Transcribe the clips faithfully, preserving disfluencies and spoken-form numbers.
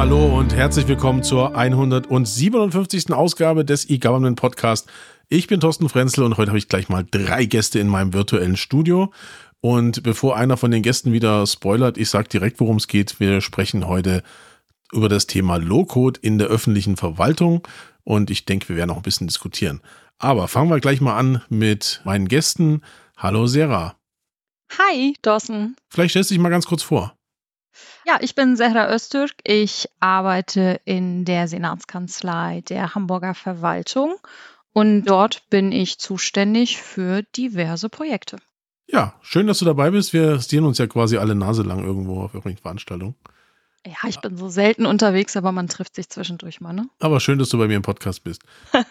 Hallo und herzlich willkommen zur hundertsiebenundfünfzigsten Ausgabe des eGovernment Podcast. Ich bin Thorsten Frenzel und heute habe ich gleich mal drei Gäste in meinem virtuellen Studio. Und bevor einer von den Gästen wieder spoilert, ich sage direkt, worum es geht. Wir sprechen heute über das Thema Low-Code in der öffentlichen Verwaltung und ich denke, wir werden auch ein bisschen diskutieren. Aber fangen wir gleich mal an mit meinen Gästen. Hallo Sarah. Hi Thorsten. Vielleicht stellst du dich mal ganz kurz vor. Ja, ich bin Zehra Öztürk. Ich arbeite in der Senatskanzlei der Hamburger Verwaltung und dort bin ich zuständig für diverse Projekte. Ja, schön, dass du dabei bist. Wir sehen uns ja quasi alle Nase lang irgendwo auf irgendwelchen Veranstaltungen. Ja, ich bin so selten unterwegs, aber man trifft sich zwischendurch mal, ne? Aber schön, dass du bei mir im Podcast bist.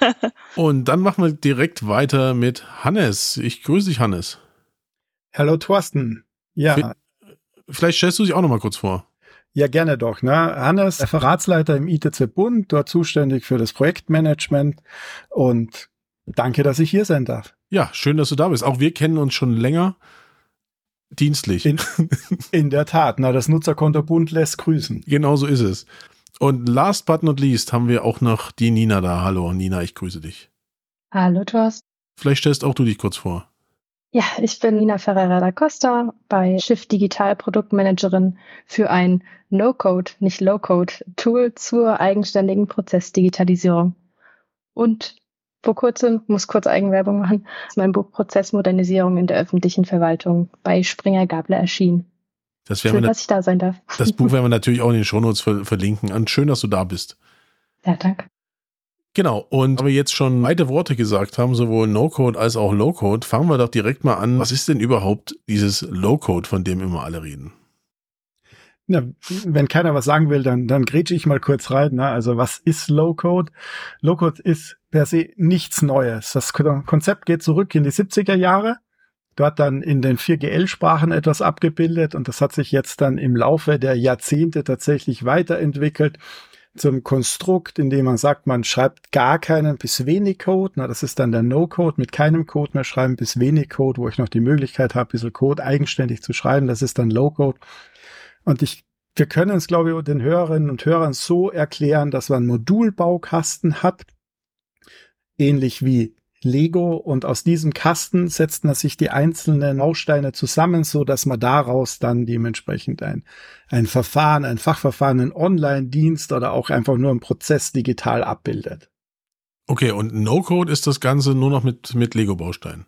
Und dann machen wir direkt weiter mit Hannes. Ich grüße dich, Hannes. Hallo Thorsten. Ja. Vielleicht stellst du dich auch noch mal kurz vor. Ja, gerne doch. Ne? Hannes, Referatsleiter im I T Z-Bund, dort zuständig für das Projektmanagement und danke, dass ich hier sein darf. Ja, schön, dass du da bist. Auch wir kennen uns schon länger dienstlich. In, in der Tat, na, das Nutzerkonto Bund lässt grüßen. Genau so ist es. Und last but not least haben wir auch noch die Nina da. Hallo Nina, ich grüße dich. Hallo Thorsten. Vielleicht stellst auch du dich kurz vor. Ja, ich bin Nina Ferreira da Costa bei Shift Digital Produktmanagerin für ein No-Code, nicht Low-Code-Tool zur eigenständigen Prozessdigitalisierung. Und vor kurzem, muss kurz Eigenwerbung machen, ist mein Buch Prozessmodernisierung in der öffentlichen Verwaltung bei Springer Gabler erschienen. Das schön, dass ich da sein darf. Das Buch werden wir natürlich auch in den Shownotes ver- verlinken. Und schön, dass du da bist. Ja, danke. Genau, und weil wir jetzt schon beide Worte gesagt haben, sowohl No-Code als auch Low-Code, fangen wir doch direkt mal an. Was ist denn überhaupt dieses Low-Code, von dem immer alle reden? Ja, wenn keiner was sagen will, dann, dann grätsche ich mal kurz rein. Ne? Also was ist Low-Code? Low-Code ist per se nichts Neues. Das Konzept geht zurück in die siebziger Jahre. Dort dann in den vier G L-Sprachen etwas abgebildet und das hat sich jetzt dann im Laufe der Jahrzehnte tatsächlich weiterentwickelt zum Konstrukt, in dem man sagt, man schreibt gar keinen bis wenig Code. Na, das ist dann der No-Code, mit keinem Code mehr schreiben bis wenig Code, wo ich noch die Möglichkeit habe, ein bisschen Code eigenständig zu schreiben. Das ist dann Low-Code. Und ich, wir können es, glaube ich, den Hörerinnen und Hörern so erklären, dass man einen Modulbaukasten hat, ähnlich wie Lego, und aus diesem Kasten setzt man sich die einzelnen Bausteine zusammen, so dass man daraus dann dementsprechend ein, ein Verfahren, ein Fachverfahren, einen Online-Dienst oder auch einfach nur einen Prozess digital abbildet. Okay, und No-Code ist das Ganze nur noch mit, mit Lego-Bausteinen?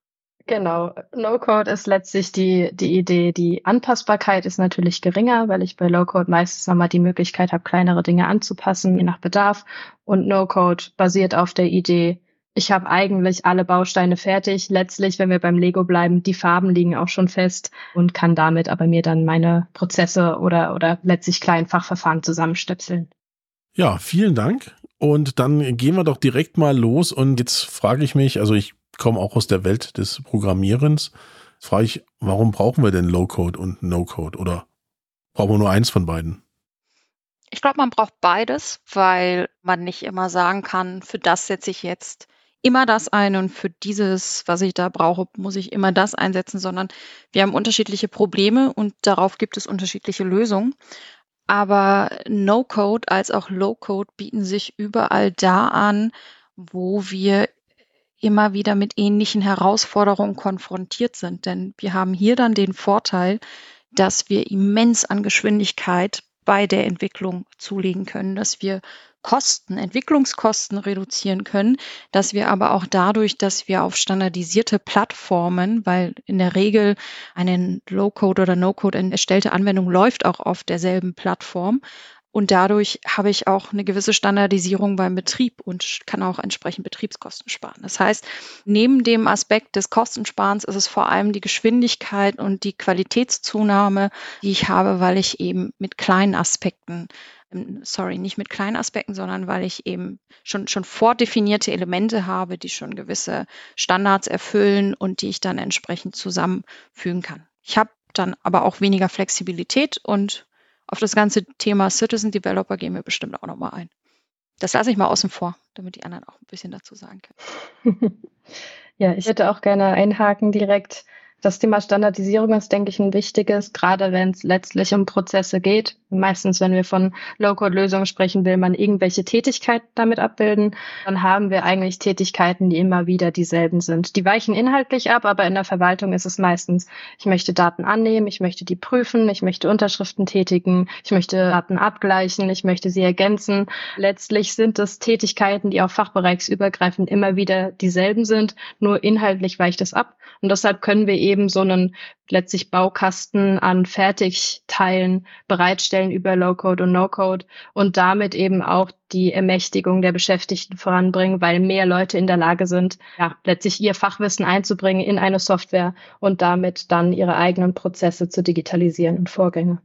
Genau. No-Code ist letztlich die, die Idee. Die Anpassbarkeit ist natürlich geringer, weil ich bei Low-Code meistens nochmal die Möglichkeit habe, kleinere Dinge anzupassen, je nach Bedarf. Und No-Code basiert auf der Idee, ich habe eigentlich alle Bausteine fertig. Letztlich, wenn wir beim Lego bleiben, die Farben liegen auch schon fest und kann damit aber mir dann meine Prozesse oder, oder letztlich kleinen Fachverfahren zusammenstöpseln. Ja, vielen Dank. Und dann gehen wir doch direkt mal los. Und jetzt frage ich mich, also ich komme auch aus der Welt des Programmierens, jetzt frage ich, warum brauchen wir denn Low-Code und No-Code? Oder brauchen wir nur eins von beiden? Ich glaube, man braucht beides, weil man nicht immer sagen kann, für das setze ich jetzt immer das ein und für dieses, was ich da brauche, muss ich immer das einsetzen, sondern wir haben unterschiedliche Probleme und darauf gibt es unterschiedliche Lösungen. Aber No-Code als auch Low-Code bieten sich überall da an, wo wir immer wieder mit ähnlichen Herausforderungen konfrontiert sind. Denn wir haben hier dann den Vorteil, dass wir immens an Geschwindigkeit bei der Entwicklung zulegen können, dass wir Kosten, Entwicklungskosten reduzieren können, dass wir aber auch dadurch, dass wir auf standardisierte Plattformen, weil in der Regel eine Low-Code oder No-Code erstellte Anwendung läuft auch auf derselben Plattform, und dadurch habe ich auch eine gewisse Standardisierung beim Betrieb und kann auch entsprechend Betriebskosten sparen. Das heißt, neben dem Aspekt des Kostensparens ist es vor allem die Geschwindigkeit und die Qualitätszunahme, die ich habe, weil ich eben mit kleinen Aspekten, sorry, nicht mit kleinen Aspekten, sondern weil ich eben schon, schon vordefinierte Elemente habe, die schon gewisse Standards erfüllen und die ich dann entsprechend zusammenfügen kann. Ich habe dann aber auch weniger Flexibilität und auf das ganze Thema Citizen Developer gehen wir bestimmt auch nochmal ein. Das lasse ich mal außen vor, damit die anderen auch ein bisschen dazu sagen können. Ja, ich würde auch gerne einhaken direkt. Das Thema Standardisierung ist, denke ich, ein wichtiges, gerade wenn es letztlich um Prozesse geht. Meistens, wenn wir von Low-Code-Lösungen sprechen, will man irgendwelche Tätigkeiten damit abbilden. Dann haben wir eigentlich Tätigkeiten, die immer wieder dieselben sind. Die weichen inhaltlich ab, aber in der Verwaltung ist es meistens, ich möchte Daten annehmen, ich möchte die prüfen, ich möchte Unterschriften tätigen, ich möchte Daten abgleichen, ich möchte sie ergänzen. Letztlich sind es Tätigkeiten, die auch fachbereichsübergreifend immer wieder dieselben sind, nur inhaltlich weicht es ab. Und deshalb können wir eben so einen letztlich Baukasten an Fertigteilen bereitstellen über Low-Code und No-Code und damit eben auch die Ermächtigung der Beschäftigten voranbringen, weil mehr Leute in der Lage sind, ja, letztlich ihr Fachwissen einzubringen in eine Software und damit dann ihre eigenen Prozesse zu digitalisieren und Vorgänge.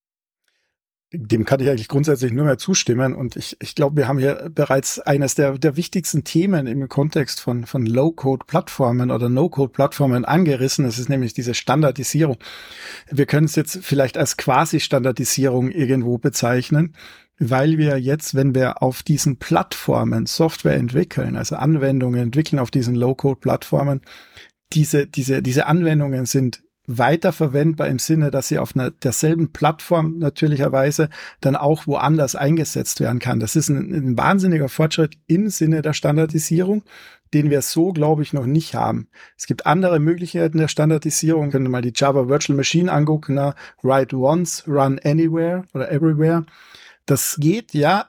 Dem kann ich eigentlich grundsätzlich nur mehr zustimmen. Und ich, ich glaube, wir haben hier bereits eines der, der wichtigsten Themen im Kontext von, von Low-Code-Plattformen oder No-Code-Plattformen angerissen. Das ist nämlich diese Standardisierung. Wir können es jetzt vielleicht als Quasi-Standardisierung irgendwo bezeichnen, weil wir jetzt, wenn wir auf diesen Plattformen Software entwickeln, also Anwendungen entwickeln auf diesen Low-Code-Plattformen, diese, diese, diese Anwendungen sind weiterverwendbar im Sinne, dass sie auf einer derselben Plattform natürlicherweise dann auch woanders eingesetzt werden kann. Das ist ein, ein wahnsinniger Fortschritt im Sinne der Standardisierung, den wir so, glaube ich, noch nicht haben. Es gibt andere Möglichkeiten der Standardisierung. Können wir mal die Java Virtual Machine angucken, na, Write Once, Run Anywhere oder Everywhere. Das geht, ja.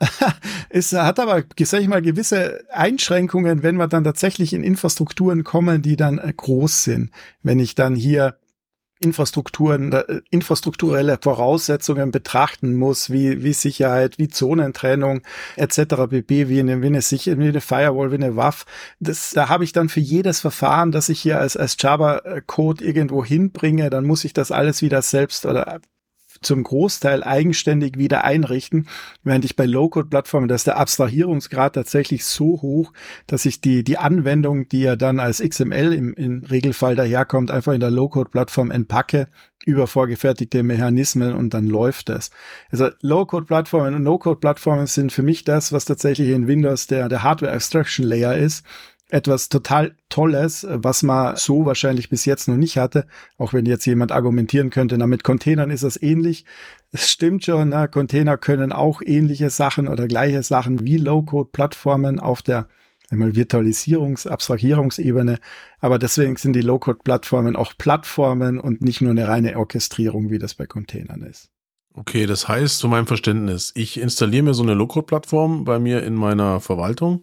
Es hat aber, sag ich mal, gewisse Einschränkungen, wenn wir dann tatsächlich in Infrastrukturen kommen, die dann groß sind. Wenn ich dann hier Infrastrukturen, infrastrukturelle Voraussetzungen betrachten muss, wie, wie Sicherheit, wie Zonentrennung, et cetera pp., wie eine, wie eine Sicherheit, wie eine Firewall, wie eine W A F. Das, da habe ich dann für jedes Verfahren, das ich hier als, als Java-Code irgendwo hinbringe, dann muss ich das alles wieder selbst oder zum Großteil eigenständig wieder einrichten, während ich bei Low-Code-Plattformen, da ist der Abstrahierungsgrad tatsächlich so hoch, dass ich die die Anwendung, die ja dann als X M L im, im Regelfall daherkommt, einfach in der Low-Code-Plattform entpacke, über vorgefertigte Mechanismen und dann läuft das. Also Low-Code-Plattformen und No-Code-Plattformen sind für mich das, was tatsächlich in Windows der der Hardware-Abstraction-Layer ist. Etwas total Tolles, was man so wahrscheinlich bis jetzt noch nicht hatte, auch wenn jetzt jemand argumentieren könnte, na, mit Containern ist das ähnlich. Es stimmt schon, na, Container können auch ähnliche Sachen oder gleiche Sachen wie Low-Code-Plattformen auf der einmal Virtualisierungs-, Abstrahierungsebene, aber deswegen sind die Low-Code-Plattformen auch Plattformen und nicht nur eine reine Orchestrierung, wie das bei Containern ist. Okay, das heißt, zu meinem Verständnis, ich installiere mir so eine Low-Code-Plattform bei mir in meiner Verwaltung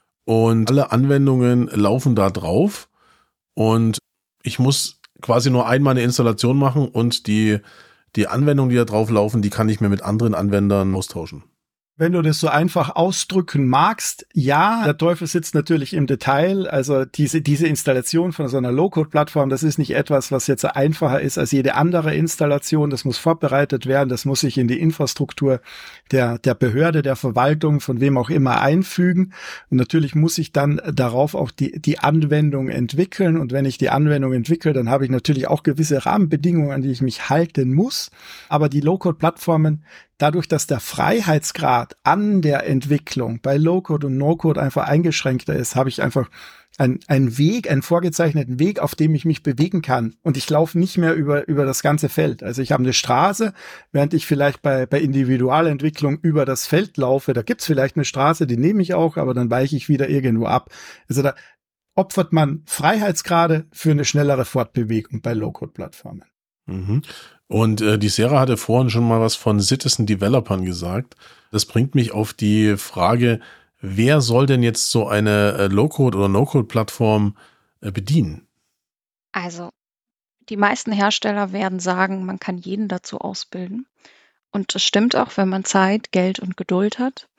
und alle Anwendungen laufen da drauf und ich muss quasi nur einmal eine Installation machen und die, die Anwendungen, die da drauf laufen, die kann ich mir mit anderen Anwendern austauschen. Wenn du das so einfach ausdrücken magst, ja, der Teufel sitzt natürlich im Detail. Also diese diese Installation von so einer Low-Code-Plattform, das ist nicht etwas, was jetzt einfacher ist als jede andere Installation. Das muss vorbereitet werden, das muss sich in die Infrastruktur der der Behörde, der Verwaltung, von wem auch immer einfügen. Und natürlich muss ich dann darauf auch die die Anwendung entwickeln. Und wenn ich die Anwendung entwickle, dann habe ich natürlich auch gewisse Rahmenbedingungen, an die ich mich halten muss. Aber die Low-Code-Plattformen, dadurch, dass der Freiheitsgrad an der Entwicklung bei Low-Code und No-Code einfach eingeschränkter ist, habe ich einfach einen, einen Weg, einen vorgezeichneten Weg, auf dem ich mich bewegen kann. Und ich laufe nicht mehr über, über das ganze Feld. Also ich habe eine Straße, während ich vielleicht bei, bei Individualentwicklung über das Feld laufe. Da gibt's vielleicht eine Straße, die nehme ich auch, aber dann weiche ich wieder irgendwo ab. Also da opfert man Freiheitsgrade für eine schnellere Fortbewegung bei Low-Code-Plattformen. Mhm. Und äh, die Sarah hatte vorhin schon mal was von Citizen Developern gesagt. Das bringt mich auf die Frage, wer soll denn jetzt so eine äh, Low-Code- oder No-Code-Plattform äh, bedienen? Also, die meisten Hersteller werden sagen, man kann jeden dazu ausbilden. Und das stimmt auch, wenn man Zeit, Geld und Geduld hat.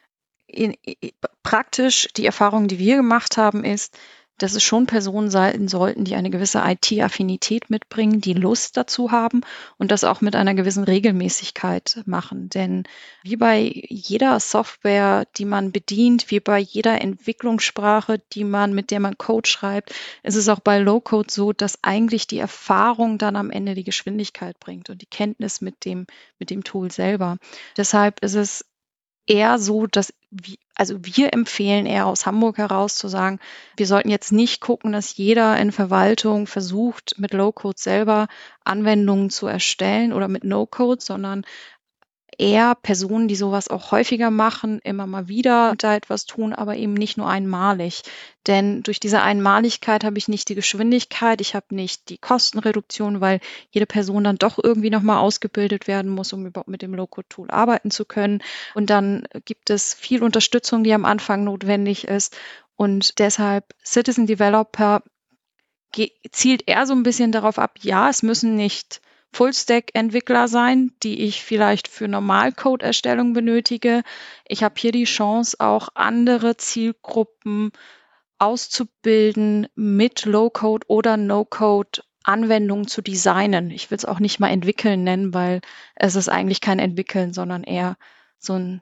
In, in, praktisch die Erfahrung, die wir gemacht haben, ist, dass es schon Personen sein sollten, die eine gewisse I T-Affinität mitbringen, die Lust dazu haben und das auch mit einer gewissen Regelmäßigkeit machen. Denn wie bei jeder Software, die man bedient, wie bei jeder Entwicklungssprache, die man, mit der man Code schreibt, ist es auch bei Low-Code so, dass eigentlich die Erfahrung dann am Ende die Geschwindigkeit bringt und die Kenntnis mit dem, mit dem Tool selber. Deshalb ist es eher so, dass wir, also wir empfehlen eher aus Hamburg heraus zu sagen, wir sollten jetzt nicht gucken, dass jeder in Verwaltung versucht, mit Low-Code selber Anwendungen zu erstellen oder mit No-Code, sondern eher Personen, die sowas auch häufiger machen, immer mal wieder da etwas tun, aber eben nicht nur einmalig. Denn durch diese Einmaligkeit habe ich nicht die Geschwindigkeit, ich habe nicht die Kostenreduktion, weil jede Person dann doch irgendwie nochmal ausgebildet werden muss, um überhaupt mit dem Low-Code-Tool arbeiten zu können. Und dann gibt es viel Unterstützung, die am Anfang notwendig ist. Und deshalb Citizen Developer ge- zielt eher so ein bisschen darauf ab, ja, es müssen nicht Full-Stack-Entwickler sein, die ich vielleicht für Normalcode-Erstellung benötige. Ich habe hier die Chance, auch andere Zielgruppen auszubilden, mit Low-Code oder No-Code Anwendungen zu designen. Ich will es auch nicht mal entwickeln nennen, weil es ist eigentlich kein Entwickeln, sondern eher so ein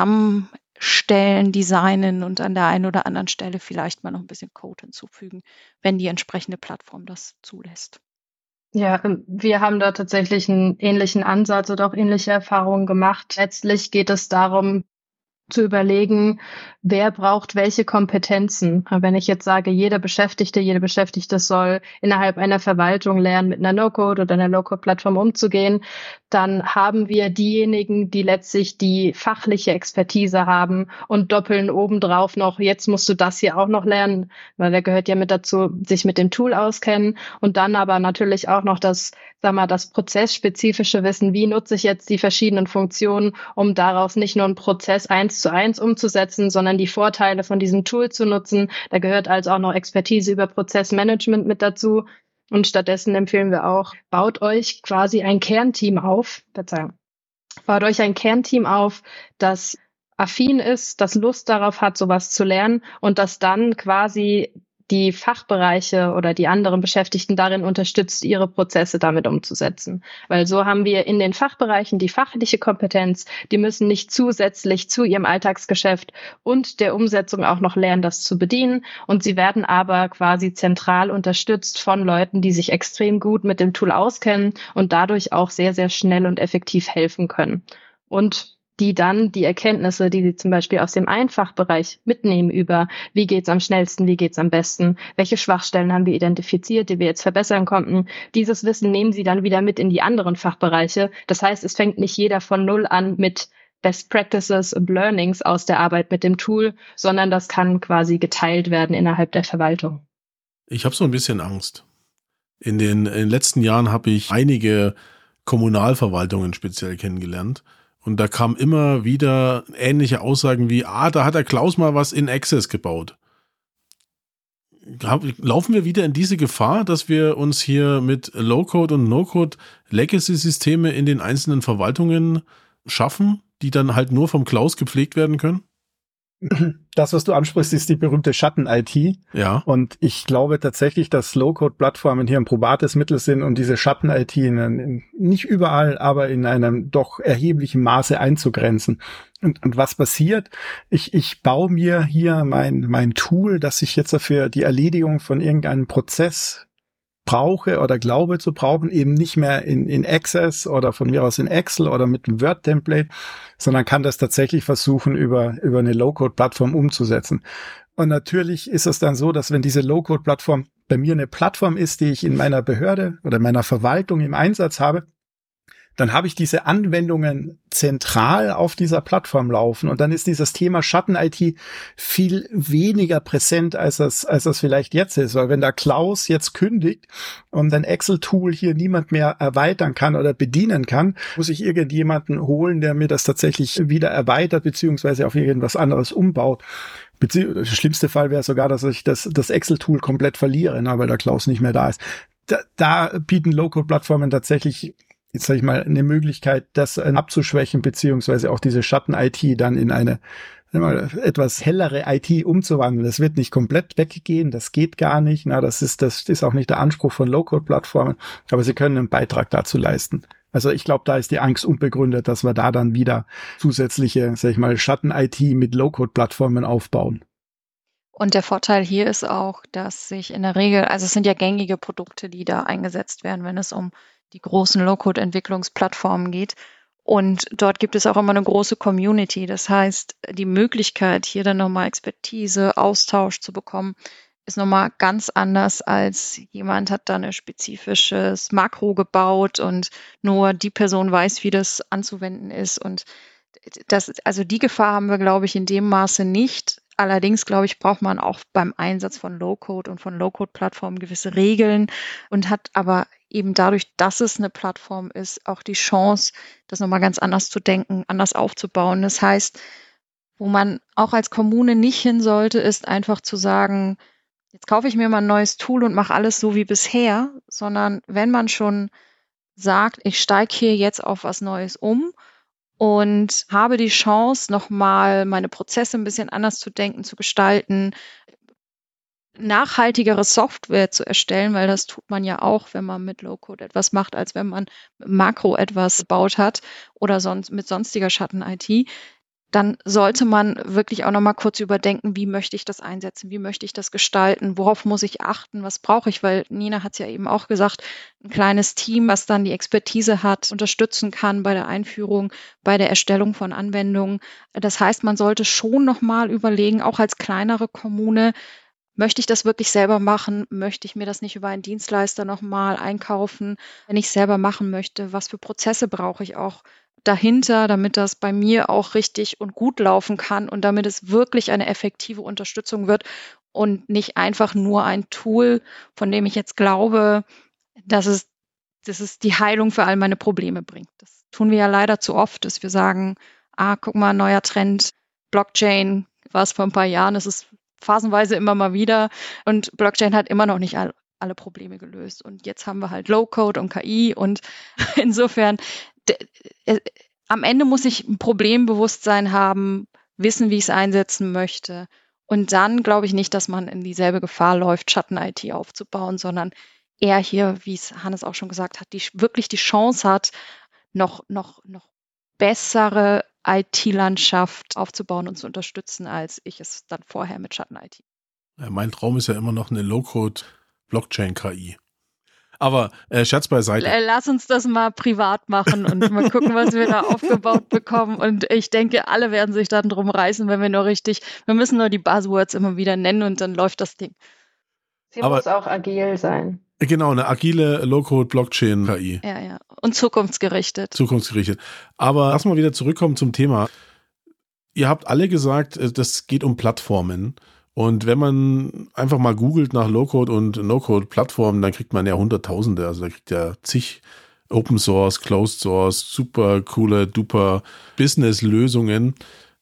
Zusammenstellen, Designen und an der einen oder anderen Stelle vielleicht mal noch ein bisschen Code hinzufügen, wenn die entsprechende Plattform das zulässt. Ja, ähm, wir haben da tatsächlich einen ähnlichen Ansatz oder auch ähnliche Erfahrungen gemacht. Letztlich geht es darum, zu überlegen, wer braucht welche Kompetenzen. Wenn ich jetzt sage, jeder Beschäftigte, jede Beschäftigte soll innerhalb einer Verwaltung lernen, mit einer No-Code oder einer Low-Code-Plattform umzugehen, dann haben wir diejenigen, die letztlich die fachliche Expertise haben und doppeln obendrauf noch, jetzt musst du das hier auch noch lernen, weil da gehört ja mit dazu, sich mit dem Tool auskennen und dann aber natürlich auch noch das, sag mal, das prozessspezifische Wissen, wie nutze ich jetzt die verschiedenen Funktionen, um daraus nicht nur einen Prozess eins zu eins umzusetzen, sondern die Vorteile von diesem Tool zu nutzen. Da gehört also auch noch Expertise über Prozessmanagement mit dazu. Und stattdessen empfehlen wir auch, baut euch quasi ein Kernteam auf, Verzeihung, baut euch ein Kernteam auf, das affin ist, das Lust darauf hat, sowas zu lernen und das dann quasi die Fachbereiche oder die anderen Beschäftigten darin unterstützt, ihre Prozesse damit umzusetzen. Weil so haben wir in den Fachbereichen die fachliche Kompetenz, die müssen nicht zusätzlich zu ihrem Alltagsgeschäft und der Umsetzung auch noch lernen, das zu bedienen. Und sie werden aber quasi zentral unterstützt von Leuten, die sich extrem gut mit dem Tool auskennen und dadurch auch sehr, sehr schnell und effektiv helfen können. Und die dann die Erkenntnisse, die sie zum Beispiel aus dem Einfachbereich mitnehmen über, wie geht's am schnellsten, wie geht's am besten, welche Schwachstellen haben wir identifiziert, die wir jetzt verbessern konnten. Dieses Wissen nehmen sie dann wieder mit in die anderen Fachbereiche. Das heißt, es fängt nicht jeder von Null an mit Best Practices und Learnings aus der Arbeit mit dem Tool, sondern das kann quasi geteilt werden innerhalb der Verwaltung. Ich habe so ein bisschen Angst. In den, in den letzten Jahren habe ich einige Kommunalverwaltungen speziell kennengelernt. Und da kamen immer wieder ähnliche Aussagen wie, ah, da hat der Klaus mal was in Access gebaut. Laufen wir wieder in diese Gefahr, dass wir uns hier mit Low-Code und No-Code Legacy-Systeme in den einzelnen Verwaltungen schaffen, die dann halt nur vom Klaus gepflegt werden können? Das, was du ansprichst, ist die berühmte Schatten-I T. Ja. Und ich glaube tatsächlich, dass Low-Code-Plattformen hier ein probates Mittel sind, um diese Schatten-I T in, in, nicht überall, aber in einem doch erheblichen Maße einzugrenzen. Und, und was passiert? Ich, ich baue mir hier mein, mein Tool, das ich jetzt für die Erledigung von irgendeinem Prozess brauche oder glaube zu brauchen, eben nicht mehr in, in Access oder von mir aus in Excel oder mit einem Word-Template, sondern kann das tatsächlich versuchen, über, über eine Low-Code-Plattform umzusetzen. Und natürlich ist es dann so, dass wenn diese Low-Code-Plattform bei mir eine Plattform ist, die ich in meiner Behörde oder meiner Verwaltung im Einsatz habe, dann habe ich diese Anwendungen zentral auf dieser Plattform laufen und dann ist dieses Thema Schatten-I T viel weniger präsent, als das, als das vielleicht jetzt ist, weil wenn der Klaus jetzt kündigt und ein Excel-Tool hier niemand mehr erweitern kann oder bedienen kann, muss ich irgendjemanden holen, der mir das tatsächlich wieder erweitert beziehungsweise auf irgendwas anderes umbaut. Bezieh- der schlimmste Fall wäre sogar, dass ich das, das Excel-Tool komplett verliere, na, weil der Klaus nicht mehr da ist. Da, da bieten Low-Code-Plattformen tatsächlich, jetzt sage ich mal, eine Möglichkeit, das abzuschwächen, beziehungsweise auch diese Schatten-I T dann in eine mal, etwas hellere I T umzuwandeln. Das wird nicht komplett weggehen, das geht gar nicht. Na, das ist, das ist auch nicht der Anspruch von Low-Code-Plattformen, aber sie können einen Beitrag dazu leisten. Also ich glaube, da ist die Angst unbegründet, dass wir da dann wieder zusätzliche, sag ich mal, Schatten-I T mit Low-Code-Plattformen aufbauen. Und der Vorteil hier ist auch, dass sich in der Regel, also es sind ja gängige Produkte, die da eingesetzt werden, wenn es um die großen Low-Code-Entwicklungsplattformen geht. Und dort gibt es auch immer eine große Community. Das heißt, die Möglichkeit, hier dann nochmal Expertise, Austausch zu bekommen, ist nochmal ganz anders, als jemand hat da ein spezifisches Makro gebaut und nur die Person weiß, wie das anzuwenden ist. Und das, also die Gefahr haben wir, glaube ich, in dem Maße nicht. Allerdings, glaube ich, braucht man auch beim Einsatz von Low-Code und von Low-Code-Plattformen gewisse Regeln und hat aber eben dadurch, dass es eine Plattform ist, auch die Chance, das nochmal ganz anders zu denken, anders aufzubauen. Das heißt, wo man auch als Kommune nicht hin sollte, ist einfach zu sagen, jetzt kaufe ich mir mal ein neues Tool und mache alles so wie bisher, sondern wenn man schon sagt, ich steige hier jetzt auf was Neues um und habe die Chance, nochmal meine Prozesse ein bisschen anders zu denken, zu gestalten, nachhaltigere Software zu erstellen, weil das tut man ja auch, wenn man mit Low-Code etwas macht, als wenn man mit Makro etwas gebaut hat oder sonst mit sonstiger Schatten-I T, dann sollte man wirklich auch nochmal kurz überdenken, wie möchte ich das einsetzen, wie möchte ich das gestalten, worauf muss ich achten, was brauche ich, weil Nina hat es ja eben auch gesagt, ein kleines Team, was dann die Expertise hat, unterstützen kann bei der Einführung, bei der Erstellung von Anwendungen. Das heißt, man sollte schon nochmal überlegen, auch als kleinere Kommune, möchte ich das wirklich selber machen? Möchte ich mir das nicht über einen Dienstleister nochmal einkaufen? Wenn ich es selber machen möchte, was für Prozesse brauche ich auch dahinter, damit das bei mir auch richtig und gut laufen kann und damit es wirklich eine effektive Unterstützung wird und nicht einfach nur ein Tool, von dem ich jetzt glaube, dass es, dass es die Heilung für all meine Probleme bringt. Das tun wir ja leider zu oft, dass wir sagen, ah, guck mal, neuer Trend, Blockchain, war es vor ein paar Jahren, es ist phasenweise immer mal wieder und Blockchain hat immer noch nicht all, alle Probleme gelöst. Und jetzt haben wir halt Low-Code und K I und insofern d- äh, am Ende muss ich ein Problembewusstsein haben, wissen, wie ich es einsetzen möchte. Und dann glaube ich nicht, dass man in dieselbe Gefahr läuft, Schatten-I T aufzubauen, sondern eher hier, wie es Hannes auch schon gesagt hat, die wirklich die Chance hat, noch, noch, noch bessere I T-Landschaft aufzubauen und zu unterstützen, als ich es dann vorher mit Schatten-I T. Ja, mein Traum ist ja immer noch eine Low-Code-Blockchain-K I. Aber äh, Scherz beiseite. L- Lass uns das mal privat machen und mal gucken, was wir da aufgebaut bekommen. Und ich denke, alle werden sich dann drum reißen, wenn wir nur richtig, wir müssen nur die Buzzwords immer wieder nennen und dann läuft das Ding. Sie Aber- muss auch agil sein. Genau, eine agile Low-Code-Blockchain-K I. Ja, ja. Und zukunftsgerichtet. Zukunftsgerichtet. Aber lass mal wieder zurückkommen zum Thema. Ihr habt alle gesagt, äh, das geht um Plattformen. Und wenn man einfach mal googelt nach Low-Code und No-Code-Plattformen, dann kriegt man ja Hunderttausende. Also da kriegt ja zig Open Source, Closed Source, super coole, duper Business-Lösungen.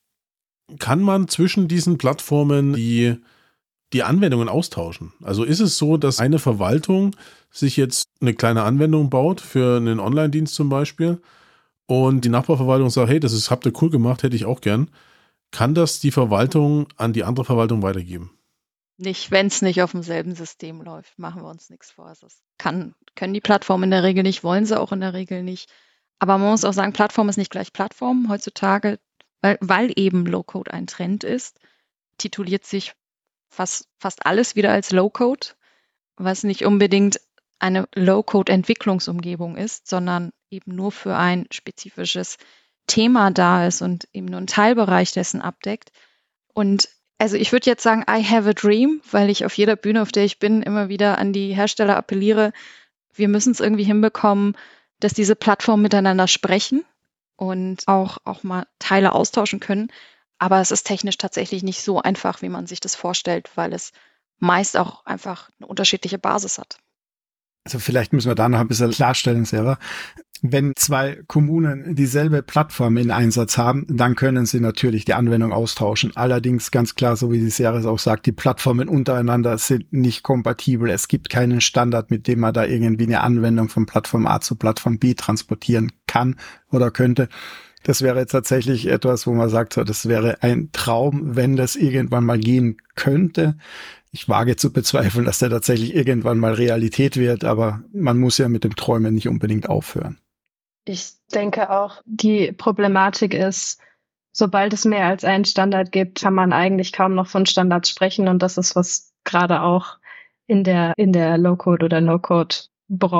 Kann man zwischen diesen Plattformen die, die Anwendungen austauschen? Also ist es so, dass eine Verwaltung sich jetzt eine kleine Anwendung baut für einen Online-Dienst zum Beispiel und die Nachbarverwaltung sagt, hey, das ist, habt ihr cool gemacht, hätte ich auch gern. Kann das die Verwaltung an die andere Verwaltung weitergeben? Nicht, wenn es nicht auf demselben System läuft, machen wir uns nichts vor. Das kann, können die Plattformen in der Regel nicht, wollen sie auch in der Regel nicht. Aber man muss auch sagen, Plattform ist nicht gleich Plattform. Heutzutage, weil, weil eben Low-Code ein Trend ist, tituliert sich fast, fast alles wieder als Low-Code, was nicht unbedingt eine Low-Code-Entwicklungsumgebung ist, sondern eben nur für ein spezifisches Thema da ist und eben nur einen Teilbereich dessen abdeckt. Und also ich würde jetzt sagen, I have a dream, weil ich auf jeder Bühne, auf der ich bin, immer wieder an die Hersteller appelliere, wir müssen es irgendwie hinbekommen, dass diese Plattformen miteinander sprechen und auch, auch mal Teile austauschen können. Aber es ist technisch tatsächlich nicht so einfach, wie man sich das vorstellt, weil es meist auch einfach eine unterschiedliche Basis hat. Also vielleicht müssen wir da noch ein bisschen klarstellen, Sarah. Wenn zwei Kommunen dieselbe Plattform in Einsatz haben, dann können sie natürlich die Anwendung austauschen. Allerdings ganz klar, so wie die Sarah es auch sagt, die Plattformen untereinander sind nicht kompatibel. Es gibt keinen Standard, mit dem man da irgendwie eine Anwendung von Plattform A zu Plattform B transportieren kann oder könnte. Das wäre jetzt tatsächlich etwas, wo man sagt, so, das wäre ein Traum, wenn das irgendwann mal gehen könnte. Ich wage zu bezweifeln, dass der tatsächlich irgendwann mal Realität wird, aber man muss ja mit dem Träumen nicht unbedingt aufhören. Ich denke auch, die Problematik ist, sobald es mehr als einen Standard gibt, kann man eigentlich kaum noch von Standards sprechen. Und das ist, was gerade auch in der, in der Low-Code- oder No-Code-Branche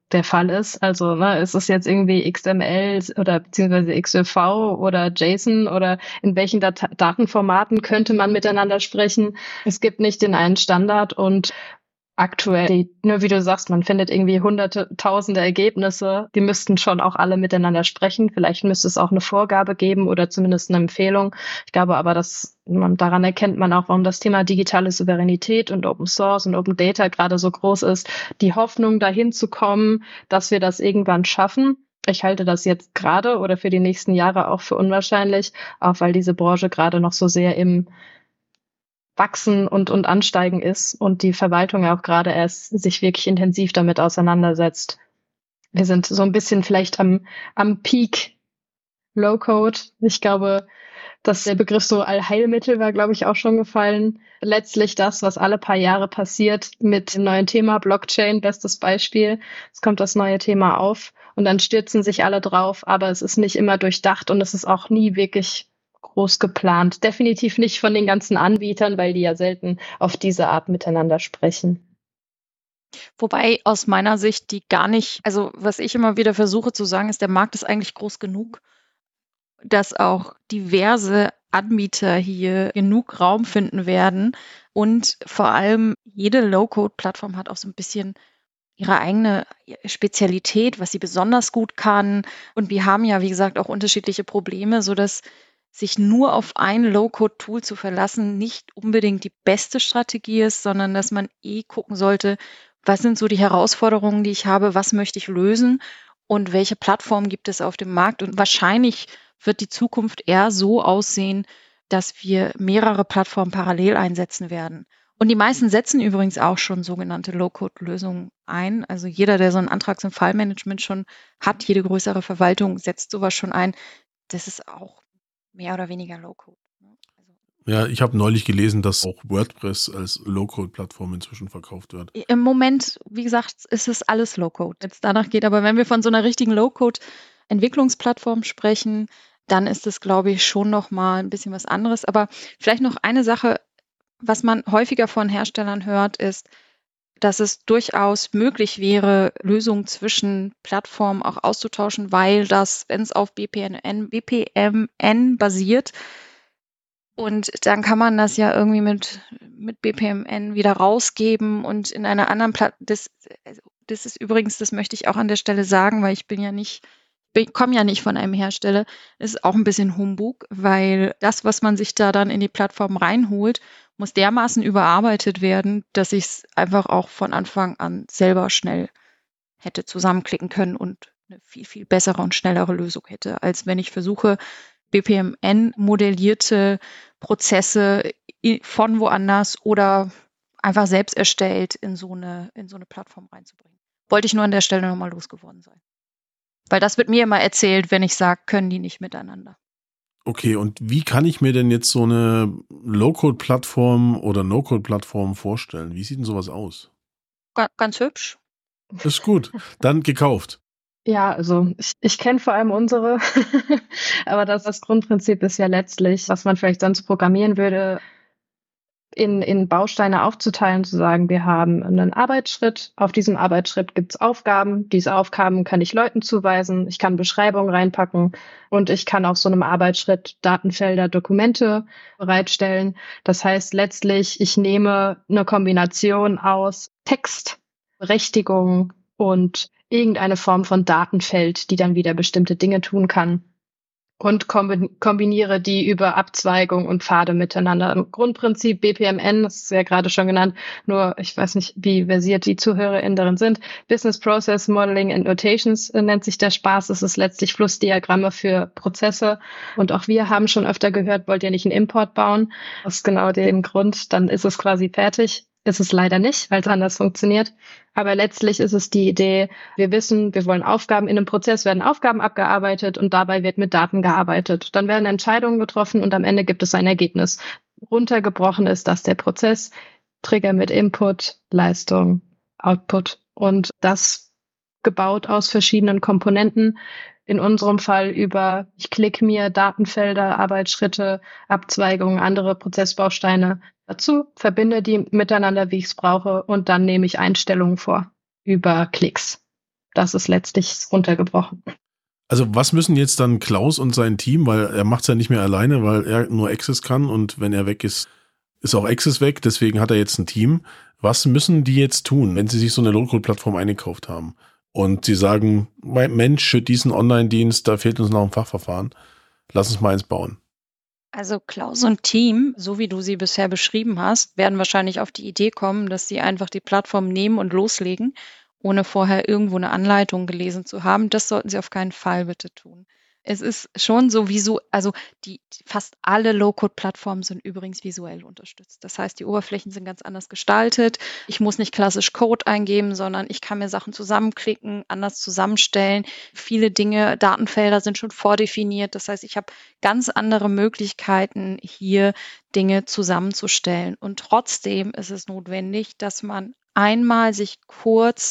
der Fall ist. Also ne, ist es jetzt irgendwie X M L oder beziehungsweise X L V oder JSON oder in welchen Dat- Datenformaten könnte man miteinander sprechen? Es gibt nicht den einen Standard und aktuell, die, nur wie du sagst, man findet irgendwie hunderte, tausende Ergebnisse, die müssten schon auch alle miteinander sprechen. Vielleicht müsste es auch eine Vorgabe geben oder zumindest eine Empfehlung. Ich glaube aber, dass man, daran erkennt man auch, warum das Thema digitale Souveränität und Open Source und Open Data gerade so groß ist. Die Hoffnung, dahin zu kommen, dass wir das irgendwann schaffen. Ich halte das jetzt gerade oder für die nächsten Jahre auch für unwahrscheinlich, auch weil diese Branche gerade noch so sehr im Wachsen und, und Ansteigen ist und die Verwaltung auch gerade erst sich wirklich intensiv damit auseinandersetzt. Wir sind so ein bisschen vielleicht am, am Peak Low-Code. Ich glaube, dass der Begriff so Allheilmittel war, glaube ich, auch schon gefallen. Letztlich das, was alle paar Jahre passiert mit dem neuen Thema Blockchain, bestes Beispiel. Es kommt das neue Thema auf und dann stürzen sich alle drauf, aber es ist nicht immer durchdacht und es ist auch nie wirklich groß geplant. Definitiv nicht von den ganzen Anbietern, weil die ja selten auf diese Art miteinander sprechen. Wobei aus meiner Sicht die gar nicht, also was ich immer wieder versuche zu sagen, ist, der Markt ist eigentlich groß genug, dass auch diverse Anbieter hier genug Raum finden werden. Und vor allem jede Low-Code-Plattform hat auch so ein bisschen ihre eigene Spezialität, was sie besonders gut kann. Und wir haben ja, wie gesagt, auch unterschiedliche Probleme, sodass sich nur auf ein Low-Code-Tool zu verlassen nicht unbedingt die beste Strategie ist, sondern dass man eh gucken sollte, was sind so die Herausforderungen, die ich habe, was möchte ich lösen und welche Plattformen gibt es auf dem Markt. Und wahrscheinlich wird die Zukunft eher so aussehen, dass wir mehrere Plattformen parallel einsetzen werden. Und die meisten setzen übrigens auch schon sogenannte Low-Code-Lösungen ein. Also jeder, der so ein Antrags- und Fallmanagement schon hat, jede größere Verwaltung setzt sowas schon ein. Das ist auch mehr oder weniger Low-Code. Also Ja, ich habe neulich gelesen, dass auch WordPress als Low-Code-Plattform inzwischen verkauft wird. im Moment, wie gesagt, ist es alles Low-Code. Jetzt danach geht, aber wenn wir von so einer richtigen Low-Code-Entwicklungsplattform sprechen, dann ist es, glaube ich, schon noch mal ein bisschen was anderes. Aber vielleicht noch eine Sache, was man häufiger von Herstellern hört, ist, dass es durchaus möglich wäre, Lösungen zwischen Plattformen auch auszutauschen, weil das, wenn es auf B P M N basiert, und dann kann man das ja irgendwie mit, mit B P M N wieder rausgeben und in einer anderen Plattform. Das, das ist übrigens, das möchte ich auch an der Stelle sagen, weil ich bin ja nicht, ich komme ja nicht von einem Hersteller. Das ist auch ein bisschen Humbug, weil das, was man sich da dann in die Plattform reinholt, muss dermaßen überarbeitet werden, dass ich es einfach auch von Anfang an selber schnell hätte zusammenklicken können und eine viel, viel bessere und schnellere Lösung hätte, als wenn ich versuche, B P M N-modellierte Prozesse von woanders oder einfach selbst erstellt in so eine, in so eine Plattform reinzubringen. Wollte ich nur an der Stelle nochmal losgeworden sein. Weil das wird mir immer erzählt, wenn ich sage, können die nicht miteinander. Okay, und wie kann ich mir denn jetzt so eine Low-Code-Plattform oder No-Code-Plattform vorstellen? Wie sieht denn sowas aus? Ga- Ganz hübsch. Ist gut. Dann gekauft. Ja, also ich, ich kenne vor allem unsere, aber das, das Grundprinzip ist ja letztlich, was man vielleicht sonst programmieren würde, in, in Bausteine aufzuteilen, zu sagen, wir haben einen Arbeitsschritt, auf diesem Arbeitsschritt gibt es Aufgaben, diese Aufgaben kann ich Leuten zuweisen, ich kann Beschreibungen reinpacken und ich kann auf so einem Arbeitsschritt Datenfelder, Dokumente bereitstellen. Das heißt letztlich, ich nehme eine Kombination aus Text, Berechtigung und irgendeine Form von Datenfeld, die dann wieder bestimmte Dinge tun kann. Und kombiniere die über Abzweigung und Pfade miteinander. Im Grundprinzip B P M N, das ist ja gerade schon genannt, nur ich weiß nicht, wie versiert die ZuhörerInnen darin sind. Business Process Modeling and Notations äh, nennt sich der Spaß. Es ist letztlich Flussdiagramme für Prozesse. Und auch wir haben schon öfter gehört, wollt ihr nicht einen Import bauen? Aus genau dem Grund, dann ist es quasi fertig. Ist es leider nicht, weil es anders funktioniert. Aber letztlich ist es die Idee, wir wissen, wir wollen Aufgaben, in einem Prozess werden Aufgaben abgearbeitet und dabei wird mit Daten gearbeitet. Dann werden Entscheidungen getroffen und am Ende gibt es ein Ergebnis. Runtergebrochen ist das der Prozess, Trigger mit Input, Leistung, Output und das gebaut aus verschiedenen Komponenten. In unserem Fall über, ich klicke mir Datenfelder, Arbeitsschritte, Abzweigungen, andere Prozessbausteine dazu, verbinde die miteinander, wie ich es brauche, und dann nehme ich Einstellungen vor über Klicks. Das ist letztlich runtergebrochen. Also was müssen jetzt dann Klaus und sein Team, weil er macht es ja nicht mehr alleine, weil er nur Access kann und wenn er weg ist, ist auch Access weg, deswegen hat er jetzt ein Team. Was müssen die jetzt tun, wenn sie sich so eine Low-Code-Plattform eingekauft haben und sie sagen, Mensch, für diesen Online-Dienst, da fehlt uns noch ein Fachverfahren, lass uns mal eins bauen. Also Klaus und Team, so wie du sie bisher beschrieben hast, werden wahrscheinlich auf die Idee kommen, dass sie einfach die Plattform nehmen und loslegen, ohne vorher irgendwo eine Anleitung gelesen zu haben. Das sollten sie auf keinen Fall bitte tun. Es ist schon so visu, also die fast alle Low-Code-Plattformen sind übrigens visuell unterstützt. Das heißt, die Oberflächen sind ganz anders gestaltet. Ich muss nicht klassisch Code eingeben, sondern ich kann mir Sachen zusammenklicken, anders zusammenstellen. Viele Dinge, Datenfelder sind schon vordefiniert. Das heißt, ich habe ganz andere Möglichkeiten, hier Dinge zusammenzustellen. Und trotzdem ist es notwendig, dass man einmal sich kurz